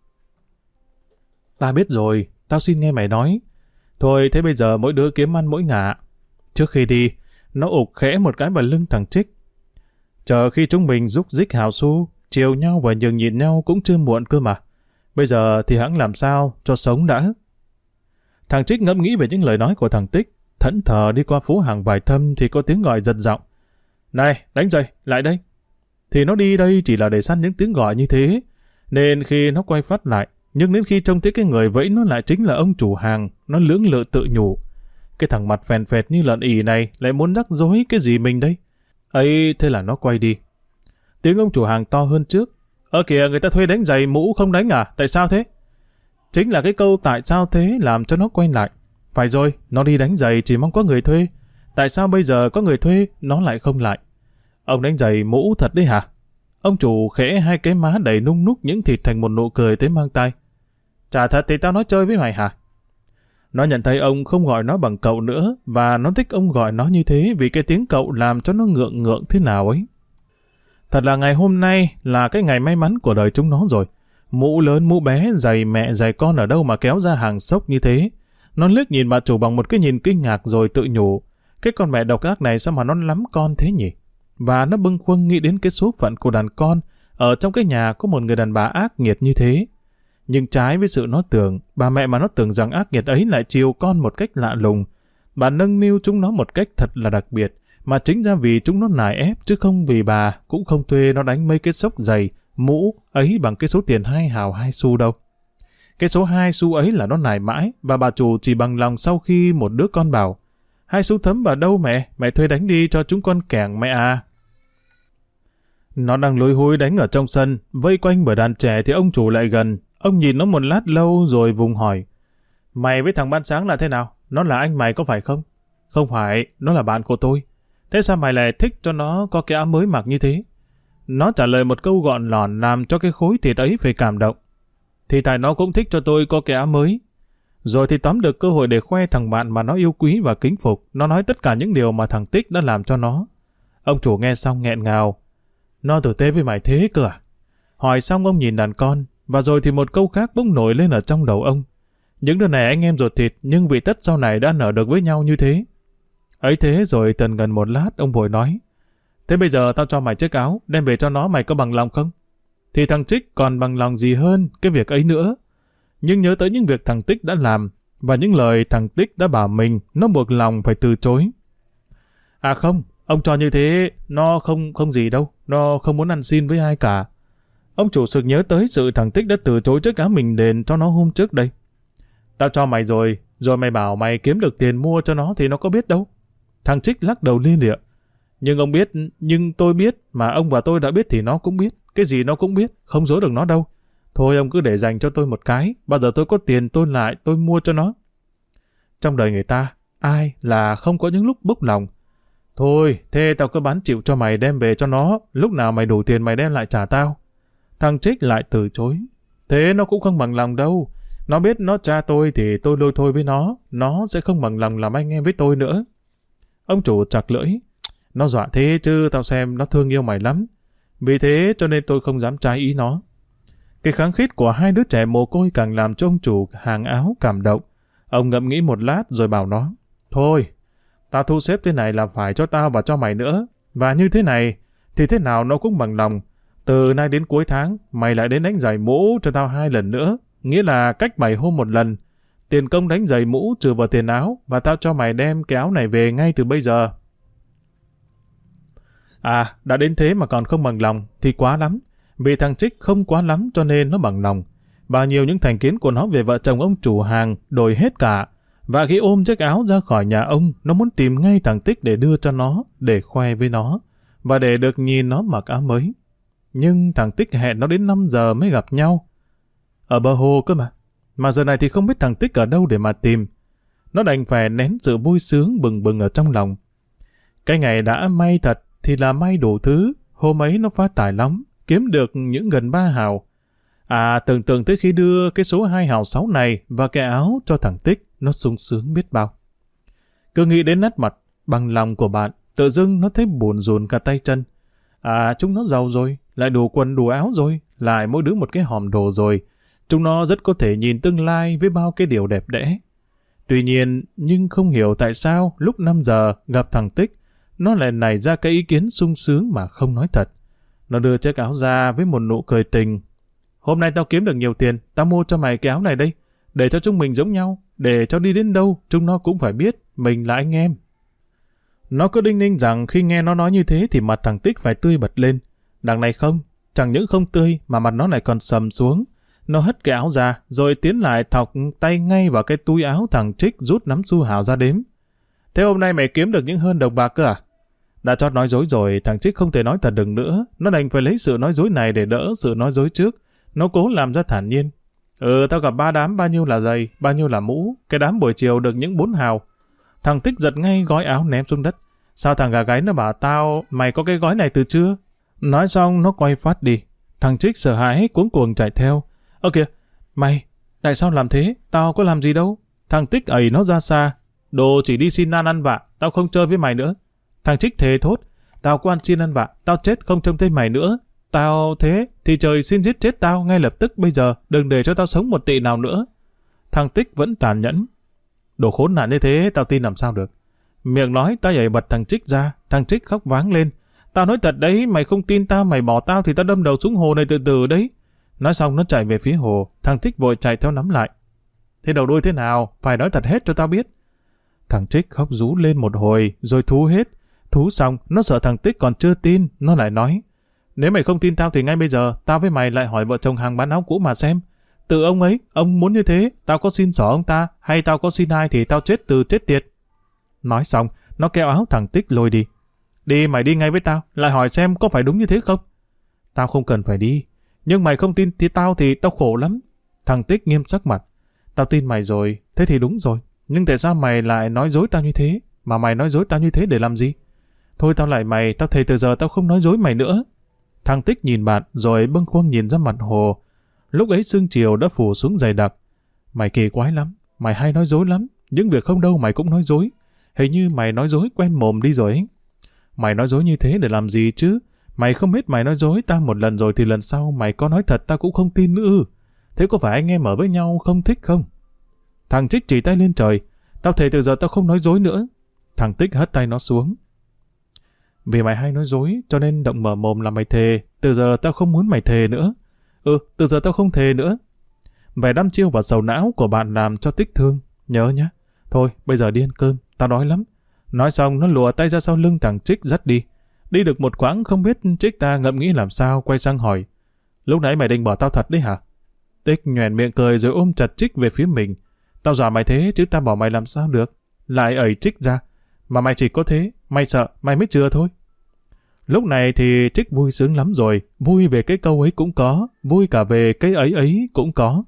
Ta biết rồi, tao xin nghe mày nói. Thôi, thế bây giờ mỗi đứa kiếm ăn mỗi ngả. Trước khi đi, nó ụp khẽ một cái vào lưng thằng Trích. Chờ khi chúng mình rúc rích hào xu, chiều nhau và nhường nhịn nhau cũng chưa muộn cơ mà. Bây giờ thì hẵng làm sao cho sống đã. Thằng Trích ngẫm nghĩ về những lời nói của thằng Tích, thẫn thờ đi qua phố hàng Vài Thâm thì có tiếng gọi giật giọng. Này, đánh giày, lại đây. Thì nó đi đây chỉ là để săn những tiếng gọi như thế. Nên khi nó quay phát lại, nhưng đến khi trông thấy cái người vẫy nó lại chính là ông chủ hàng, nó lưỡng lự tự nhủ. Cái thằng mặt phèn phẹt như lợn ỉ này lại muốn rắc rối cái gì mình đây? Ấy, thế là nó quay đi. Tiếng ông chủ hàng to hơn trước. Kìa, người ta thuê đánh giày mũ không đánh à? Tại sao thế? Chính là cái câu tại sao thế làm cho nó quay lại. Phải rồi, nó đi đánh giày chỉ mong có người thuê. Tại sao bây giờ có người thuê, nó lại không lại? Ông đánh giày mũ thật đấy hả? Ông chủ khẽ hai cái má đầy nung núc những thịt thành một nụ cười tới mang tai. Chả thật thì tao nói chơi với mày hả? Nó nhận thấy ông không gọi nó bằng cậu nữa, và nó thích ông gọi nó như thế vì cái tiếng cậu làm cho nó ngượng ngượng thế nào ấy. Thật là ngày hôm nay là cái ngày may mắn của đời chúng nó rồi. Mũ lớn mũ bé, giày mẹ giày con ở đâu mà kéo ra hàng xốc như thế. Nó liếc nhìn bà chủ bằng một cái nhìn kinh ngạc rồi tự nhủ. Cái con mẹ độc ác này sao mà nó lắm con thế nhỉ? Và nó bâng khuâng nghĩ đến cái số phận của đàn con ở trong cái nhà có một người đàn bà ác nghiệt như thế. Nhưng trái với sự nó tưởng, bà mẹ mà nó tưởng rằng ác nghiệt ấy lại chiều con một cách lạ lùng. Bà nâng niu chúng nó một cách thật là đặc biệt, mà chính ra vì chúng nó nài ép chứ không vì bà cũng không thuê nó đánh mấy cái xốc giày, mũ ấy bằng cái số tiền 2 hào 2 xu đâu. Cái số 2 xu ấy là nó nài mãi, và bà chủ chỉ bằng lòng sau khi một đứa con bảo: 2 xu thấm vào đâu mẹ, mẹ thuê đánh đi cho chúng con kẻng mẹ à. Nó đang lối hối đánh ở trong sân, vây quanh bởi đàn trẻ thì ông chủ lại gần. Ông nhìn nó một lát lâu rồi vùng hỏi: Mày với thằng Ban Sáng là thế nào? Nó là anh mày có phải không? Không phải, nó là bạn của tôi. Thế sao mày lại thích cho nó có cái áo mới mặc như thế? Nó trả lời một câu gọn lỏn làm cho cái khối thịt ấy phải cảm động. Thì tại nó cũng thích cho tôi có cái áo mới. Rồi thì tóm được cơ hội để khoe thằng bạn mà nó yêu quý và kính phục. Nó nói tất cả những điều mà thằng Tích đã làm cho nó. Ông chủ nghe xong nghẹn ngào. Nó tử tế với mày thế cơ à? Hỏi xong ông nhìn đàn con, và rồi thì một câu khác bỗng nổi lên ở trong đầu ông. Những đứa này anh em ruột thịt, nhưng vị tất sau này đã nở được với nhau như thế. Ấy thế rồi tần gần một lát ông vội nói: Thế bây giờ tao cho mày chiếc áo, đem về cho nó, mày có bằng lòng không? Thì thằng Trích còn bằng lòng gì hơn cái việc ấy nữa. Nhưng nhớ tới những việc thằng Tích đã làm, và những lời thằng Tích đã bảo mình, nó buộc lòng phải từ chối. À không, ông cho như thế, nó không gì đâu, nó không muốn ăn xin với ai cả. Ông chủ sực nhớ tới sự thằng Tích đã từ chối chiếc áo mình đền cho nó hôm trước đây. Tao cho mày rồi mày bảo mày kiếm được tiền mua cho nó thì nó có biết đâu. Thằng Trích lắc đầu lia lịa. Nhưng ông biết, nhưng tôi biết, mà ông và tôi đã biết thì nó cũng biết. Cái gì nó cũng biết, không dối được nó đâu. Thôi ông cứ để dành cho tôi một cái, bao giờ tôi có tiền tôi mua cho nó. Trong đời người ta, ai là không có những lúc bốc lòng. Thôi, thế tao cứ bán chịu cho mày đem về cho nó, lúc nào mày đủ tiền mày đem lại trả tao. Thằng Trích lại từ chối. Thế nó cũng không bằng lòng đâu. Nó biết nó cha tôi thì tôi lôi thôi với nó sẽ không bằng lòng làm anh em với tôi nữa. Ông chủ chặt lưỡi. Nó dọa thế chứ tao xem nó thương yêu mày lắm. Vì thế cho nên tôi không dám trái ý nó. Cái kháng khít của hai đứa trẻ mồ côi càng làm cho ông chủ hàng áo cảm động. Ông ngẫm nghĩ một lát rồi bảo nó: Thôi, tao thu xếp thế này là phải cho tao và cho mày nữa. Và như thế này thì thế nào nó cũng bằng lòng. Từ nay đến cuối tháng, mày lại đến đánh giày mũ cho tao 2 lần nữa. Nghĩa là cách 7 hôm một lần. Tiền công đánh giày mũ trừ vào tiền áo, và tao cho mày đem cái áo này về ngay từ bây giờ. À, đã đến thế mà còn không bằng lòng thì quá lắm. Vì thằng Trích không quá lắm cho nên nó bằng lòng. Bao nhiêu những thành kiến của nó về vợ chồng ông chủ hàng đổi hết cả. Và khi ôm chiếc áo ra khỏi nhà ông, nó muốn tìm ngay thằng Tích để đưa cho nó, để khoe với nó, và để được nhìn nó mặc áo mới. Nhưng thằng Tích hẹn nó đến 5 giờ mới gặp nhau. Ở bờ hồ cơ mà. Mà giờ này thì không biết thằng Tích ở đâu để mà tìm. Nó đành phải nén sự vui sướng bừng bừng ở trong lòng. Cái ngày đã may thật thì là may đủ thứ. Hôm ấy nó phát tài lắm, kiếm được những gần 3 hào. À, tưởng tượng tới khi đưa cái số 2 hào 6 này và cái áo cho thằng Tích, nó sung sướng biết bao. Cứ nghĩ đến nét mặt bằng lòng của bạn, tự dưng nó thấy buồn rùn cả tay chân. À, chúng nó giàu rồi, lại đủ quần đủ áo rồi, lại mỗi đứa một cái hòm đồ rồi. Chúng nó rất có thể nhìn tương lai với bao cái điều đẹp đẽ. Tuy nhiên, nhưng không hiểu tại sao lúc 5 giờ gặp thằng Tích, nó lại nảy ra cái ý kiến sung sướng mà không nói thật. Nó đưa chiếc áo ra với một nụ cười tình. Hôm nay tao kiếm được nhiều tiền, tao mua cho mày cái áo này đây, để cho chúng mình giống nhau, để cho đi đến đâu, chúng nó cũng phải biết mình là anh em. Nó cứ đinh ninh rằng khi nghe nó nói như thế thì mặt thằng Tích phải tươi bật lên. Đằng này không, chẳng những không tươi mà mặt nó lại còn sầm xuống. Nó hất cái áo ra, rồi tiến lại thọc tay ngay vào cái túi áo thằng Trích rút nắm xu hào ra đếm. Thế hôm nay mày kiếm được những hơn đồng bạc cơ à? Đã chót nói dối rồi, thằng Trích không thể nói thật được nữa. Nó đành phải lấy sự nói dối này để đỡ sự nói dối trước. Nó cố làm ra thản nhiên. Tao gặp 3 đám, bao nhiêu là giày, bao nhiêu là mũ. Cái đám buổi chiều được những 4 hào. Thằng Tích giật ngay gói áo ném xuống đất. Sao thằng gà gáy nó bảo tao, mày có cái gói này từ trưa? Nói xong nó quay phát đi. Thằng Trích sợ hãi cuống cuồng chạy theo. Ơ kìa, mày, tại sao làm thế? Tao có làm gì đâu. Thằng Tích ẩy nó ra xa. Đồ chỉ đi xin ăn vạ, tao không chơi với mày nữa. Thằng Trích thề thốt. Tao có ăn xin ăn vạ, tao chết không trông thấy mày nữa. Tao thế thì trời xin giết chết tao ngay lập tức bây giờ, đừng để cho tao sống một tị nào nữa. Thằng Tích vẫn tàn nhẫn. Đồ khốn nạn như thế tao tin làm sao được. Miệng nói tao nhảy bật thằng Trích ra, thằng Trích khóc váng lên. Tao nói thật đấy, mày không tin tao, mày bỏ tao thì tao đâm đầu xuống hồ này từ từ đấy. Nói xong nó chạy về phía hồ, thằng Trích vội chạy theo nắm lại. Thế đầu đuôi thế nào, phải nói thật hết cho tao biết. Thằng Trích khóc rú lên một hồi, rồi thú hết. Thú xong, nó sợ thằng Tích còn chưa tin, nó lại nói. Nếu mày không tin tao thì ngay bây giờ, tao với mày lại hỏi vợ chồng hàng bán áo cũ mà xem. Từ ông ấy, ông muốn như thế, tao có xin xỏ ông ta, hay tao có xin ai thì tao chết từ chết tiệt. Nói xong, nó kéo áo thằng Tích lôi đi. Đi, mày đi ngay với tao, lại hỏi xem có phải đúng như thế không? Tao không cần phải đi, nhưng mày không tin thì tao khổ lắm. Thằng Tích nghiêm sắc mặt. Tao tin mày rồi, thế thì đúng rồi. Nhưng tại sao mày lại nói dối tao như thế? Mà mày nói dối tao như thế để làm gì? Thôi tao lại mày, tao thề từ giờ tao không nói dối mày nữa. Thằng Tích nhìn bạn rồi bâng khuâng nhìn ra mặt hồ. Lúc ấy sương chiều đã phủ xuống dày đặc. Mày kỳ quái lắm, mày hay nói dối lắm. Những việc không đâu mày cũng nói dối. Hình như mày nói dối quen mồm đi rồi ấy. Mày nói dối như thế để làm gì chứ? Mày không biết mày nói dối tao một lần rồi thì lần sau mày có nói thật tao cũng không tin nữa. Thế có phải anh em ở với nhau không thích không? Thằng Trích chỉ tay lên trời. Tao thề từ giờ tao không nói dối nữa. Thằng Tích hất tay nó xuống. Vì mày hay nói dối cho nên động mở mồm là mày thề. Từ giờ tao không muốn mày thề nữa. Từ giờ tao không thề nữa. Vẻ đăm chiêu và sầu não của bạn làm cho Tích thương. Nhớ nhá. Thôi bây giờ đi ăn cơm, tao đói lắm. Nói xong nó lùa tay ra sau lưng thằng Trích dắt đi. Đi được một quãng không biết Trích ta ngẫm nghĩ làm sao quay sang hỏi. Lúc nãy mày định bỏ tao thật đấy hả? Tích nhoẻn miệng cười rồi ôm chặt Trích về phía mình. Tao dọa mày thế chứ tao bỏ mày làm sao được. Lại ẩy Trích ra. Mà mày chỉ có thế, mày sợ, mày mới chừa thôi. Lúc này thì Trích vui sướng lắm rồi. Vui về cái câu ấy cũng có. Vui cả về cái ấy cũng có.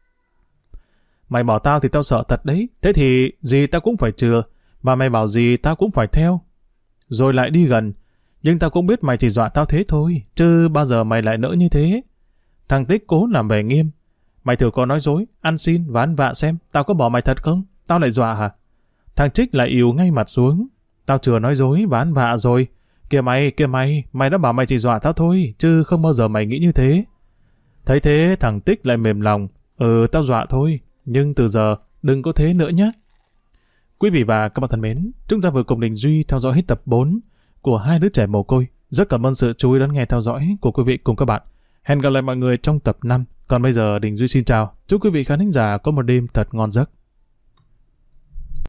Mày bỏ tao thì tao sợ thật đấy. Thế thì gì tao cũng phải chừa. Và mày bảo gì tao cũng phải theo. Rồi lại đi gần. Nhưng tao cũng biết mày chỉ dọa tao thế thôi. Chứ bao giờ mày lại nỡ như thế. Thằng Tích cố làm vẻ nghiêm. Mày thử có nói dối, ăn xin và ăn vạ xem. Tao có bỏ mày thật không? Tao lại dọa hả? Thằng Trích lại ìu ngay mặt xuống. Tao chưa nói dối và ăn vạ rồi. Kìa mày, mày đã bảo mày chỉ dọa tao thôi. Chứ không bao giờ mày nghĩ như thế. Thấy thế thằng Tích lại mềm lòng. Tao dọa thôi. Nhưng từ giờ đừng có thế nữa nhé. Quý vị và các bạn thân mến, chúng ta vừa cùng Đình Duy theo dõi hết tập 4 của Hai đứa trẻ mồ côi. Rất cảm ơn sự chú ý đón nghe theo dõi của quý vị cùng các bạn. Hẹn gặp lại mọi người trong tập 5. Còn bây giờ Đình Duy xin chào. Chúc quý vị khán thính giả có một đêm thật ngon giấc.